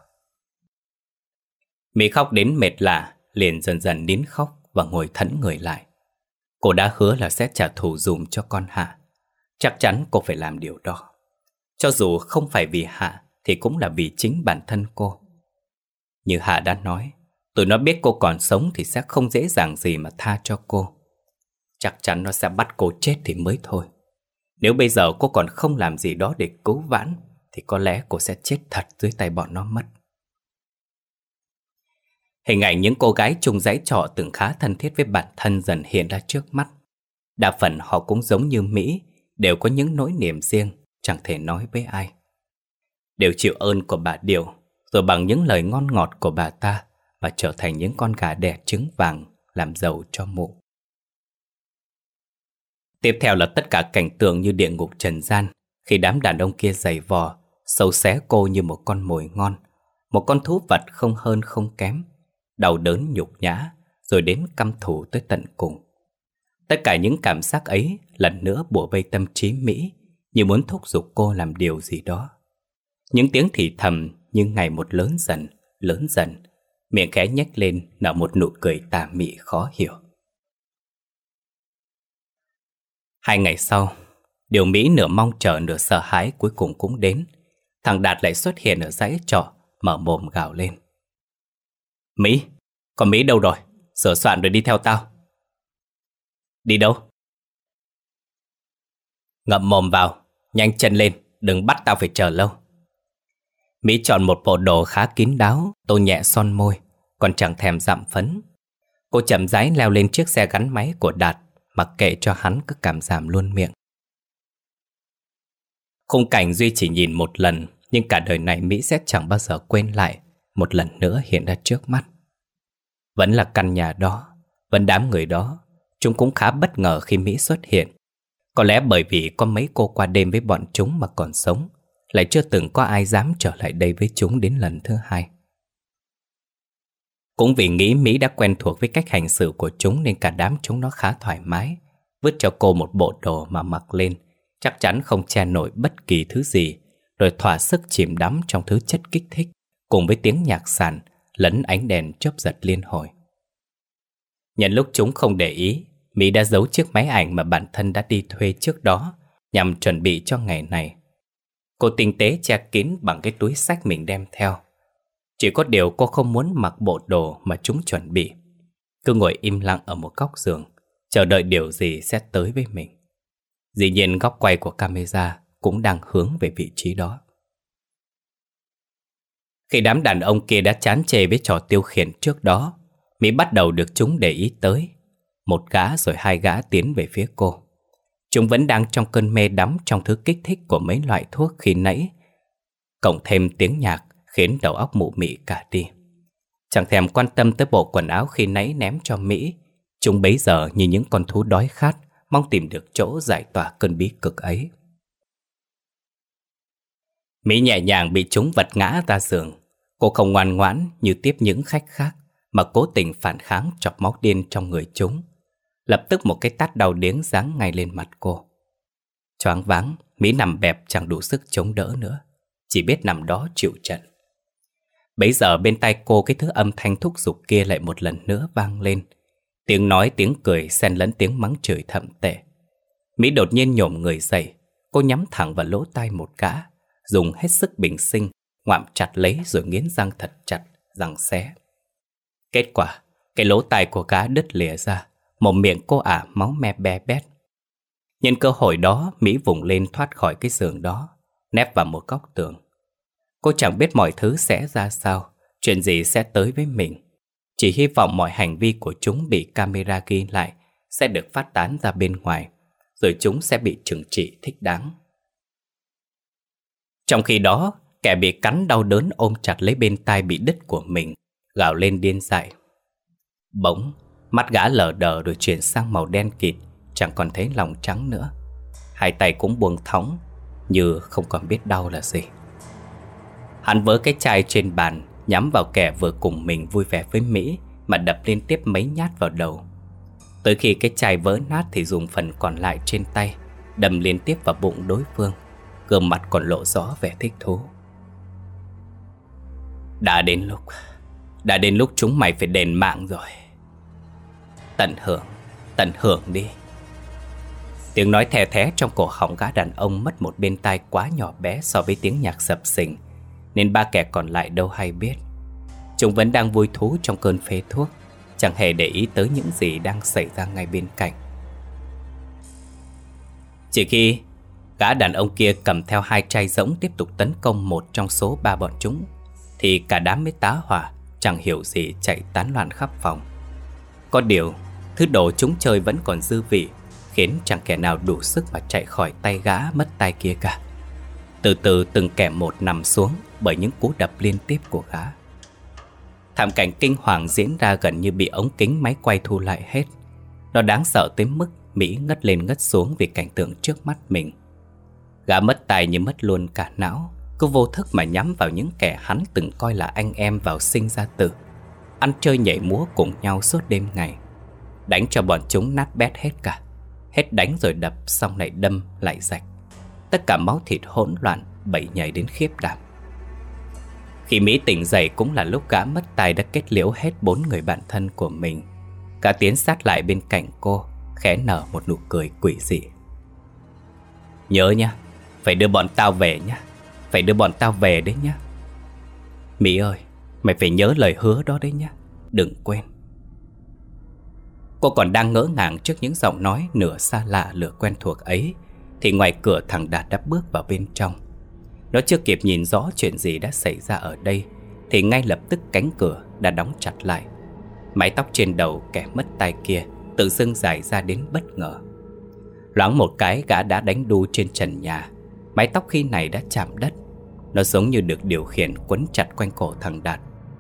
Mỹ khóc đến mệt lả, liền dần dần nín khóc và ngồi thẫn người lại. Cô đã hứa là sẽ trả thù dùm cho con Hạ. Chắc chắn cô phải làm điều đó. Cho dù không phải vì Hạ thì cũng là vì chính bản thân cô. Như Hạ đã nói, tụi nó biết cô còn sống thì sẽ không dễ dàng gì mà tha cho cô. Chắc chắn nó sẽ bắt cô chết thì mới thôi. Nếu bây giờ cô còn không làm gì đó để cứu vãn thì có lẽ cô sẽ chết thật dưới tay bọn nó mất. Hình ảnh những cô gái chung dãy trọ từng khá thân thiết với bản thân dần hiện ra trước mắt. Đa phần họ cũng giống như Mỹ, đều có những nỗi niềm riêng, chẳng thể nói với ai. Đều chịu ơn của bà Điều, rồi bằng những lời ngon ngọt của bà ta mà trở thành những con gà đẻ trứng vàng làm giàu cho mụ. Tiếp theo là tất cả cảnh tượng như địa ngục trần gian, khi đám đàn ông kia giày vò, sâu xé cô như một con mồi ngon, một con thú vật không hơn không kém, đau đớn nhục nhã, rồi đến căm thù tới tận cùng. Tất cả những cảm giác ấy lần nữa bủa vây tâm trí Mỹ, như muốn thúc giục cô làm điều gì đó. Những tiếng thì thầm như ngày một lớn dần, lớn dần, miệng khẽ nhếch lên nở một nụ cười tà mị khó hiểu. Hai ngày sau, điều Mỹ nửa mong chờ nửa sợ hãi cuối cùng cũng đến. Thằng Đạt lại xuất hiện ở dãy trọ, mở mồm gào lên. Mỹ, còn Mỹ đâu rồi? Sửa soạn rồi đi theo tao. Đi đâu? Ngậm mồm vào, nhanh chân lên, đừng bắt tao phải chờ lâu. Mỹ chọn một bộ đồ khá kín đáo, tô nhẹ son môi, còn chẳng thèm dặm phấn. Cô chậm rãi leo lên chiếc xe gắn máy của Đạt, mặc kệ cho hắn cứ cảm giảm luôn miệng. Khung cảnh Duy chỉ nhìn một lần, nhưng cả đời này Mỹ sẽ chẳng bao giờ quên lại, một lần nữa hiện ra trước mắt. Vẫn là căn nhà đó, vẫn đám người đó. Chúng cũng khá bất ngờ khi Mỹ xuất hiện. Có lẽ bởi vì có mấy cô qua đêm với bọn chúng mà còn sống, lại chưa từng có ai dám trở lại đây với chúng đến lần thứ hai. Cũng vì nghĩ Mỹ đã quen thuộc với cách hành xử của chúng nên cả đám chúng nó khá thoải mái, vứt cho cô một bộ đồ mà mặc lên, chắc chắn không che nổi bất kỳ thứ gì, rồi thỏa sức chìm đắm trong thứ chất kích thích, cùng với tiếng nhạc sàn lẫn ánh đèn chớp giật liên hồi. Nhân lúc chúng không để ý, Mỹ đã giấu chiếc máy ảnh mà bản thân đã đi thuê trước đó, nhằm chuẩn bị cho ngày này. Cô tinh tế che kín bằng cái túi xách mình đem theo. Chỉ có điều cô không muốn mặc bộ đồ mà chúng chuẩn bị. Cứ ngồi im lặng ở một góc giường, chờ đợi điều gì sẽ tới với mình. Dĩ nhiên góc quay của camera cũng đang hướng về vị trí đó. Khi đám đàn ông kia đã chán chê với trò tiêu khiển trước đó, Mỹ bắt đầu được chúng để ý tới. Một gã rồi hai gã tiến về phía cô. Chúng vẫn đang trong cơn mê đắm trong thứ kích thích của mấy loại thuốc khi nãy, cộng thêm tiếng nhạc khiến đầu óc mụ mị cả đi. Chẳng thèm quan tâm tới bộ quần áo khi nãy ném cho Mỹ. Chúng bấy giờ như những con thú đói khát, mong tìm được chỗ giải tỏa cơn bí cực ấy. Mỹ nhẹ nhàng bị chúng vật ngã ra giường. Cô không ngoan ngoãn như tiếp những khách khác, mà cố tình phản kháng chọc máu điên trong người chúng. Lập tức một cái tát đau điếng giáng ngay lên mặt cô. Choáng váng, Mỹ nằm bẹp chẳng đủ sức chống đỡ nữa, chỉ biết nằm đó chịu trận. Bấy giờ bên tai cô cái thứ âm thanh thúc giục kia lại một lần nữa vang lên. Tiếng nói, tiếng cười xen lẫn tiếng mắng chửi thậm tệ. Mỹ đột nhiên nhổm người dậy. Cô nhắm thẳng vào lỗ tai một gã, dùng hết sức bình sinh, ngoạm chặt lấy rồi nghiến răng thật chặt, răng xé. Kết quả, cái lỗ tai của gã đứt lìa ra, mồm miệng cô ả máu me be bét. Nhân cơ hội đó, Mỹ vùng lên thoát khỏi cái giường đó, nép vào một góc tường. Cô chẳng biết mọi thứ sẽ ra sao, chuyện gì sẽ tới với mình. Chỉ hy vọng mọi hành vi của chúng bị camera ghi lại, sẽ được phát tán ra bên ngoài, rồi chúng sẽ bị trừng trị thích đáng. Trong khi đó, kẻ bị cắn đau đớn ôm chặt lấy bên tai bị đứt của mình, gào lên điên dại. Bỗng, mắt gã lờ đờ rồi chuyển sang màu đen kịt, chẳng còn thấy lòng trắng nữa. Hai tay cũng buông thõng, như không còn biết đau là gì. Hắn vớ cái chai trên bàn, nhắm vào kẻ vừa cùng mình vui vẻ với Mỹ, mà đập liên tiếp mấy nhát vào đầu. Tới khi cái chai vỡ nát thì dùng phần còn lại trên tay đâm liên tiếp vào bụng đối phương, gương mặt còn lộ rõ vẻ thích thú. Đã đến lúc Đã đến lúc chúng mày phải đền mạng rồi. Tận hưởng Tận hưởng đi. Tiếng nói thè thé trong cổ họng gã đàn ông mất một bên tai quá nhỏ bé so với tiếng nhạc sập sình, nên ba kẻ còn lại đâu hay biết. Chúng vẫn đang vui thú trong cơn phê thuốc, chẳng hề để ý tới những gì đang xảy ra ngay bên cạnh. Chỉ khi gã đàn ông kia cầm theo hai chai rỗng tiếp tục tấn công một trong số ba bọn chúng, thì cả đám mới tá hỏa, chẳng hiểu gì chạy tán loạn khắp phòng. Có điều, thứ đồ chúng chơi vẫn còn dư vị, khiến chẳng kẻ nào đủ sức mà chạy khỏi tay gã mất tay kia cả. Từ từ từng kẻ một nằm xuống bởi những cú đập liên tiếp của gã. Thảm cảnh kinh hoàng diễn ra gần như bị ống kính máy quay thu lại hết. Nó đáng sợ tới mức Mỹ ngất lên ngất xuống vì cảnh tượng trước mắt mình. Gã mất tài như mất luôn cả não, cứ vô thức mà nhắm vào những kẻ hắn từng coi là anh em vào sinh ra tử, ăn chơi nhảy múa cùng nhau suốt đêm ngày. Đánh cho bọn chúng nát bét hết cả. Hết đánh rồi đập, xong lại đâm, lại rạch. Tất cả máu thịt hỗn loạn, bẩy nhảy đến khiếp đảm. Khi Mỹ tỉnh dậy cũng là lúc gã mất tài đã kết liễu hết bốn người bạn thân của mình. Gã tiến sát lại bên cạnh cô, khẽ nở một nụ cười quỷ dị. Nhớ nhá, phải đưa bọn tao về nhá. Phải đưa bọn tao về đấy nhá. Mỹ ơi, mày phải nhớ lời hứa đó đấy nhá. Đừng quên. Cô còn đang ngỡ ngàng trước những giọng nói nửa xa lạ nửa quen thuộc ấy, thì ngoài cửa thằng Đạt đã bước vào bên trong. Nó chưa kịp nhìn rõ chuyện gì đã xảy ra ở đây, thì ngay lập tức cánh cửa đã đóng chặt lại. Mái tóc trên đầu kẻ mất tay kia tự dưng dài ra đến bất ngờ. Loáng một cái gã đã đánh đu trên trần nhà. Mái tóc khi này đã chạm đất. Nó giống như được điều khiển quấn chặt quanh cổ thằng Đạt,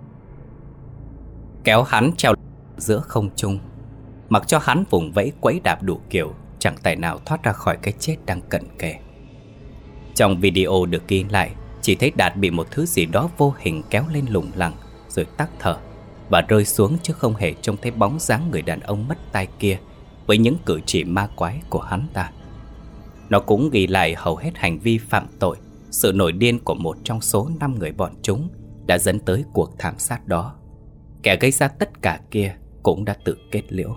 kéo hắn treo giữa không trung, mặc cho hắn vùng vẫy quẫy đạp đủ kiểu, chẳng tài nào thoát ra khỏi cái chết đang cận kề. Trong video được ghi lại, chỉ thấy Đạt bị một thứ gì đó vô hình kéo lên lủng lẳng, rồi tắc thở và rơi xuống, chứ không hề trông thấy bóng dáng người đàn ông mất tay kia với những cử chỉ ma quái của hắn ta. Nó cũng ghi lại hầu hết hành vi phạm tội, sự nổi điên của một trong số năm người bọn chúng đã dẫn tới cuộc thảm sát đó. Kẻ gây ra tất cả kia cũng đã tự kết liễu.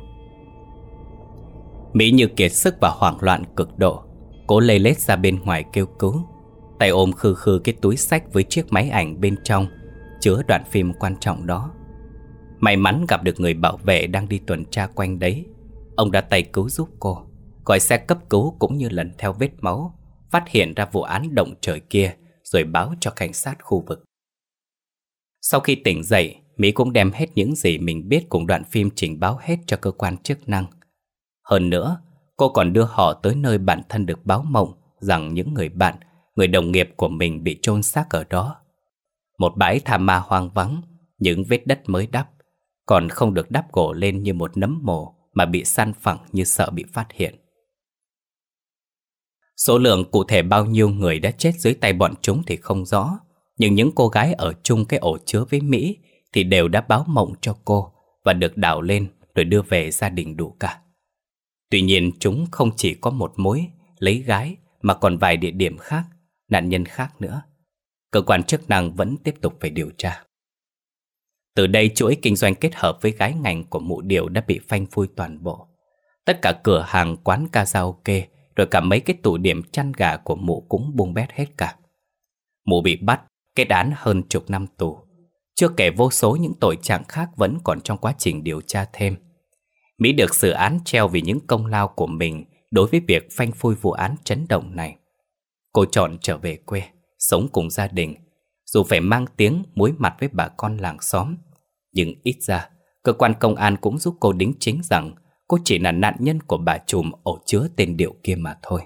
Mỹ như kiệt sức và hoảng loạn cực độ, cố lê lết ra bên ngoài kêu cứu, tay ôm khư khư cái túi xách với chiếc máy ảnh bên trong chứa đoạn phim quan trọng đó. May mắn gặp được người bảo vệ đang đi tuần tra quanh đấy. Ông đã tay cứu giúp cô, gọi xe cấp cứu cũng như lần theo vết máu, phát hiện ra vụ án động trời kia, rồi báo cho cảnh sát khu vực. Sau khi tỉnh dậy, Mỹ cũng đem hết những gì mình biết cùng đoạn phim trình báo hết cho cơ quan chức năng. Hơn nữa, cô còn đưa họ tới nơi bản thân được báo mộng rằng những người bạn, người đồng nghiệp của mình bị chôn xác ở đó. Một bãi tha ma hoang vắng, những vết đất mới đắp, còn không được đắp gỗ lên như một nấm mồ mà bị san phẳng như sợ bị phát hiện. Số lượng cụ thể bao nhiêu người đã chết dưới tay bọn chúng thì không rõ, nhưng những cô gái ở chung cái ổ chứa với Mỹ thì đều đã báo mộng cho cô và được đào lên rồi đưa về gia đình đủ cả. Tuy nhiên chúng không chỉ có một mối lấy gái mà còn vài địa điểm khác, nạn nhân khác nữa. Cơ quan chức năng vẫn tiếp tục phải điều tra. Từ đây chuỗi kinh doanh kết hợp với gái ngành của mụ Điều đã bị phanh phui toàn bộ. Tất cả cửa hàng, quán karaoke, rồi cả mấy cái tụ điểm chăn gà của mụ cũng bung bét hết cả. Mụ bị bắt, kết án hơn chục năm tù. Chưa kể vô số những tội trạng khác vẫn còn trong quá trình điều tra thêm. Mỹ được xử án treo vì những công lao của mình đối với việc phanh phui vụ án chấn động này. Cô chọn trở về quê, sống cùng gia đình. Dù phải mang tiếng muối mặt với bà con làng xóm, nhưng ít ra cơ quan công an cũng giúp cô đính chính rằng cô chỉ là nạn nhân của bà trùm ổ chứa tên Điệu kia mà thôi.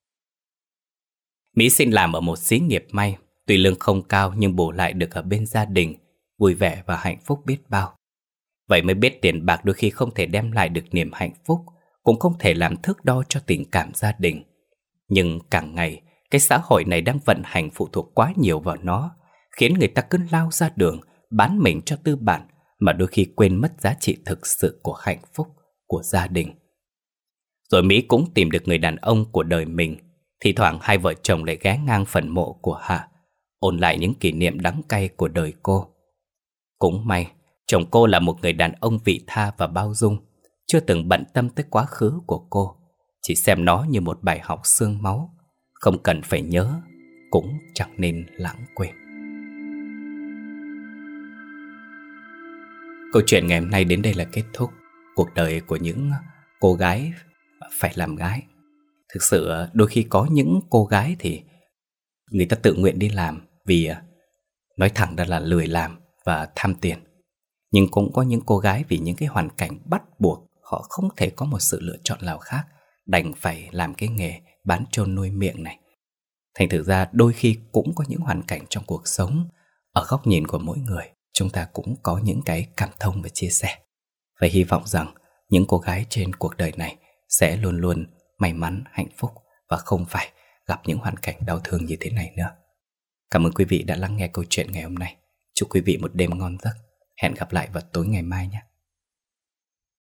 Mỹ xin làm ở một xí nghiệp may, tuy lương không cao nhưng bù lại được ở bên gia đình, vui vẻ và hạnh phúc biết bao. Vậy mới biết tiền bạc đôi khi không thể đem lại được niềm hạnh phúc, cũng không thể làm thước đo cho tình cảm gia đình. Nhưng càng ngày, cái xã hội này đang vận hành phụ thuộc quá nhiều vào nó, khiến người ta cứ lao ra đường, bán mình cho tư bản, mà đôi khi quên mất giá trị thực sự của hạnh phúc, của gia đình. Rồi Mỹ cũng tìm được người đàn ông của đời mình. Thì thoảng hai vợ chồng lại ghé ngang phần mộ của Hạ, ôn lại những kỷ niệm đắng cay của đời cô. Cũng may, chồng cô là một người đàn ông vị tha và bao dung, chưa từng bận tâm tới quá khứ của cô, chỉ xem nó như một bài học xương máu, không cần phải nhớ, cũng chẳng nên lãng quên. Câu chuyện ngày hôm nay đến đây là kết thúc. Cuộc đời của những cô gái phải làm gái. Thực sự đôi khi có những cô gái thì người ta tự nguyện đi làm vì nói thẳng ra là lười làm và tham tiền. Nhưng cũng có những cô gái vì những cái hoàn cảnh bắt buộc, họ không thể có một sự lựa chọn nào khác, đành phải làm cái nghề bán trôn nuôi miệng này. Thành thử ra đôi khi cũng có những hoàn cảnh trong cuộc sống, ở góc nhìn của mỗi người, chúng ta cũng có những cái cảm thông và chia sẻ. Và hy vọng rằng những cô gái trên cuộc đời này sẽ luôn luôn may mắn, hạnh phúc và không phải gặp những hoàn cảnh đau thương như thế này nữa. Cảm ơn quý vị đã lắng nghe câu chuyện ngày hôm nay. Chúc quý vị một đêm ngon giấc. Hẹn gặp lại vào tối ngày mai nhé.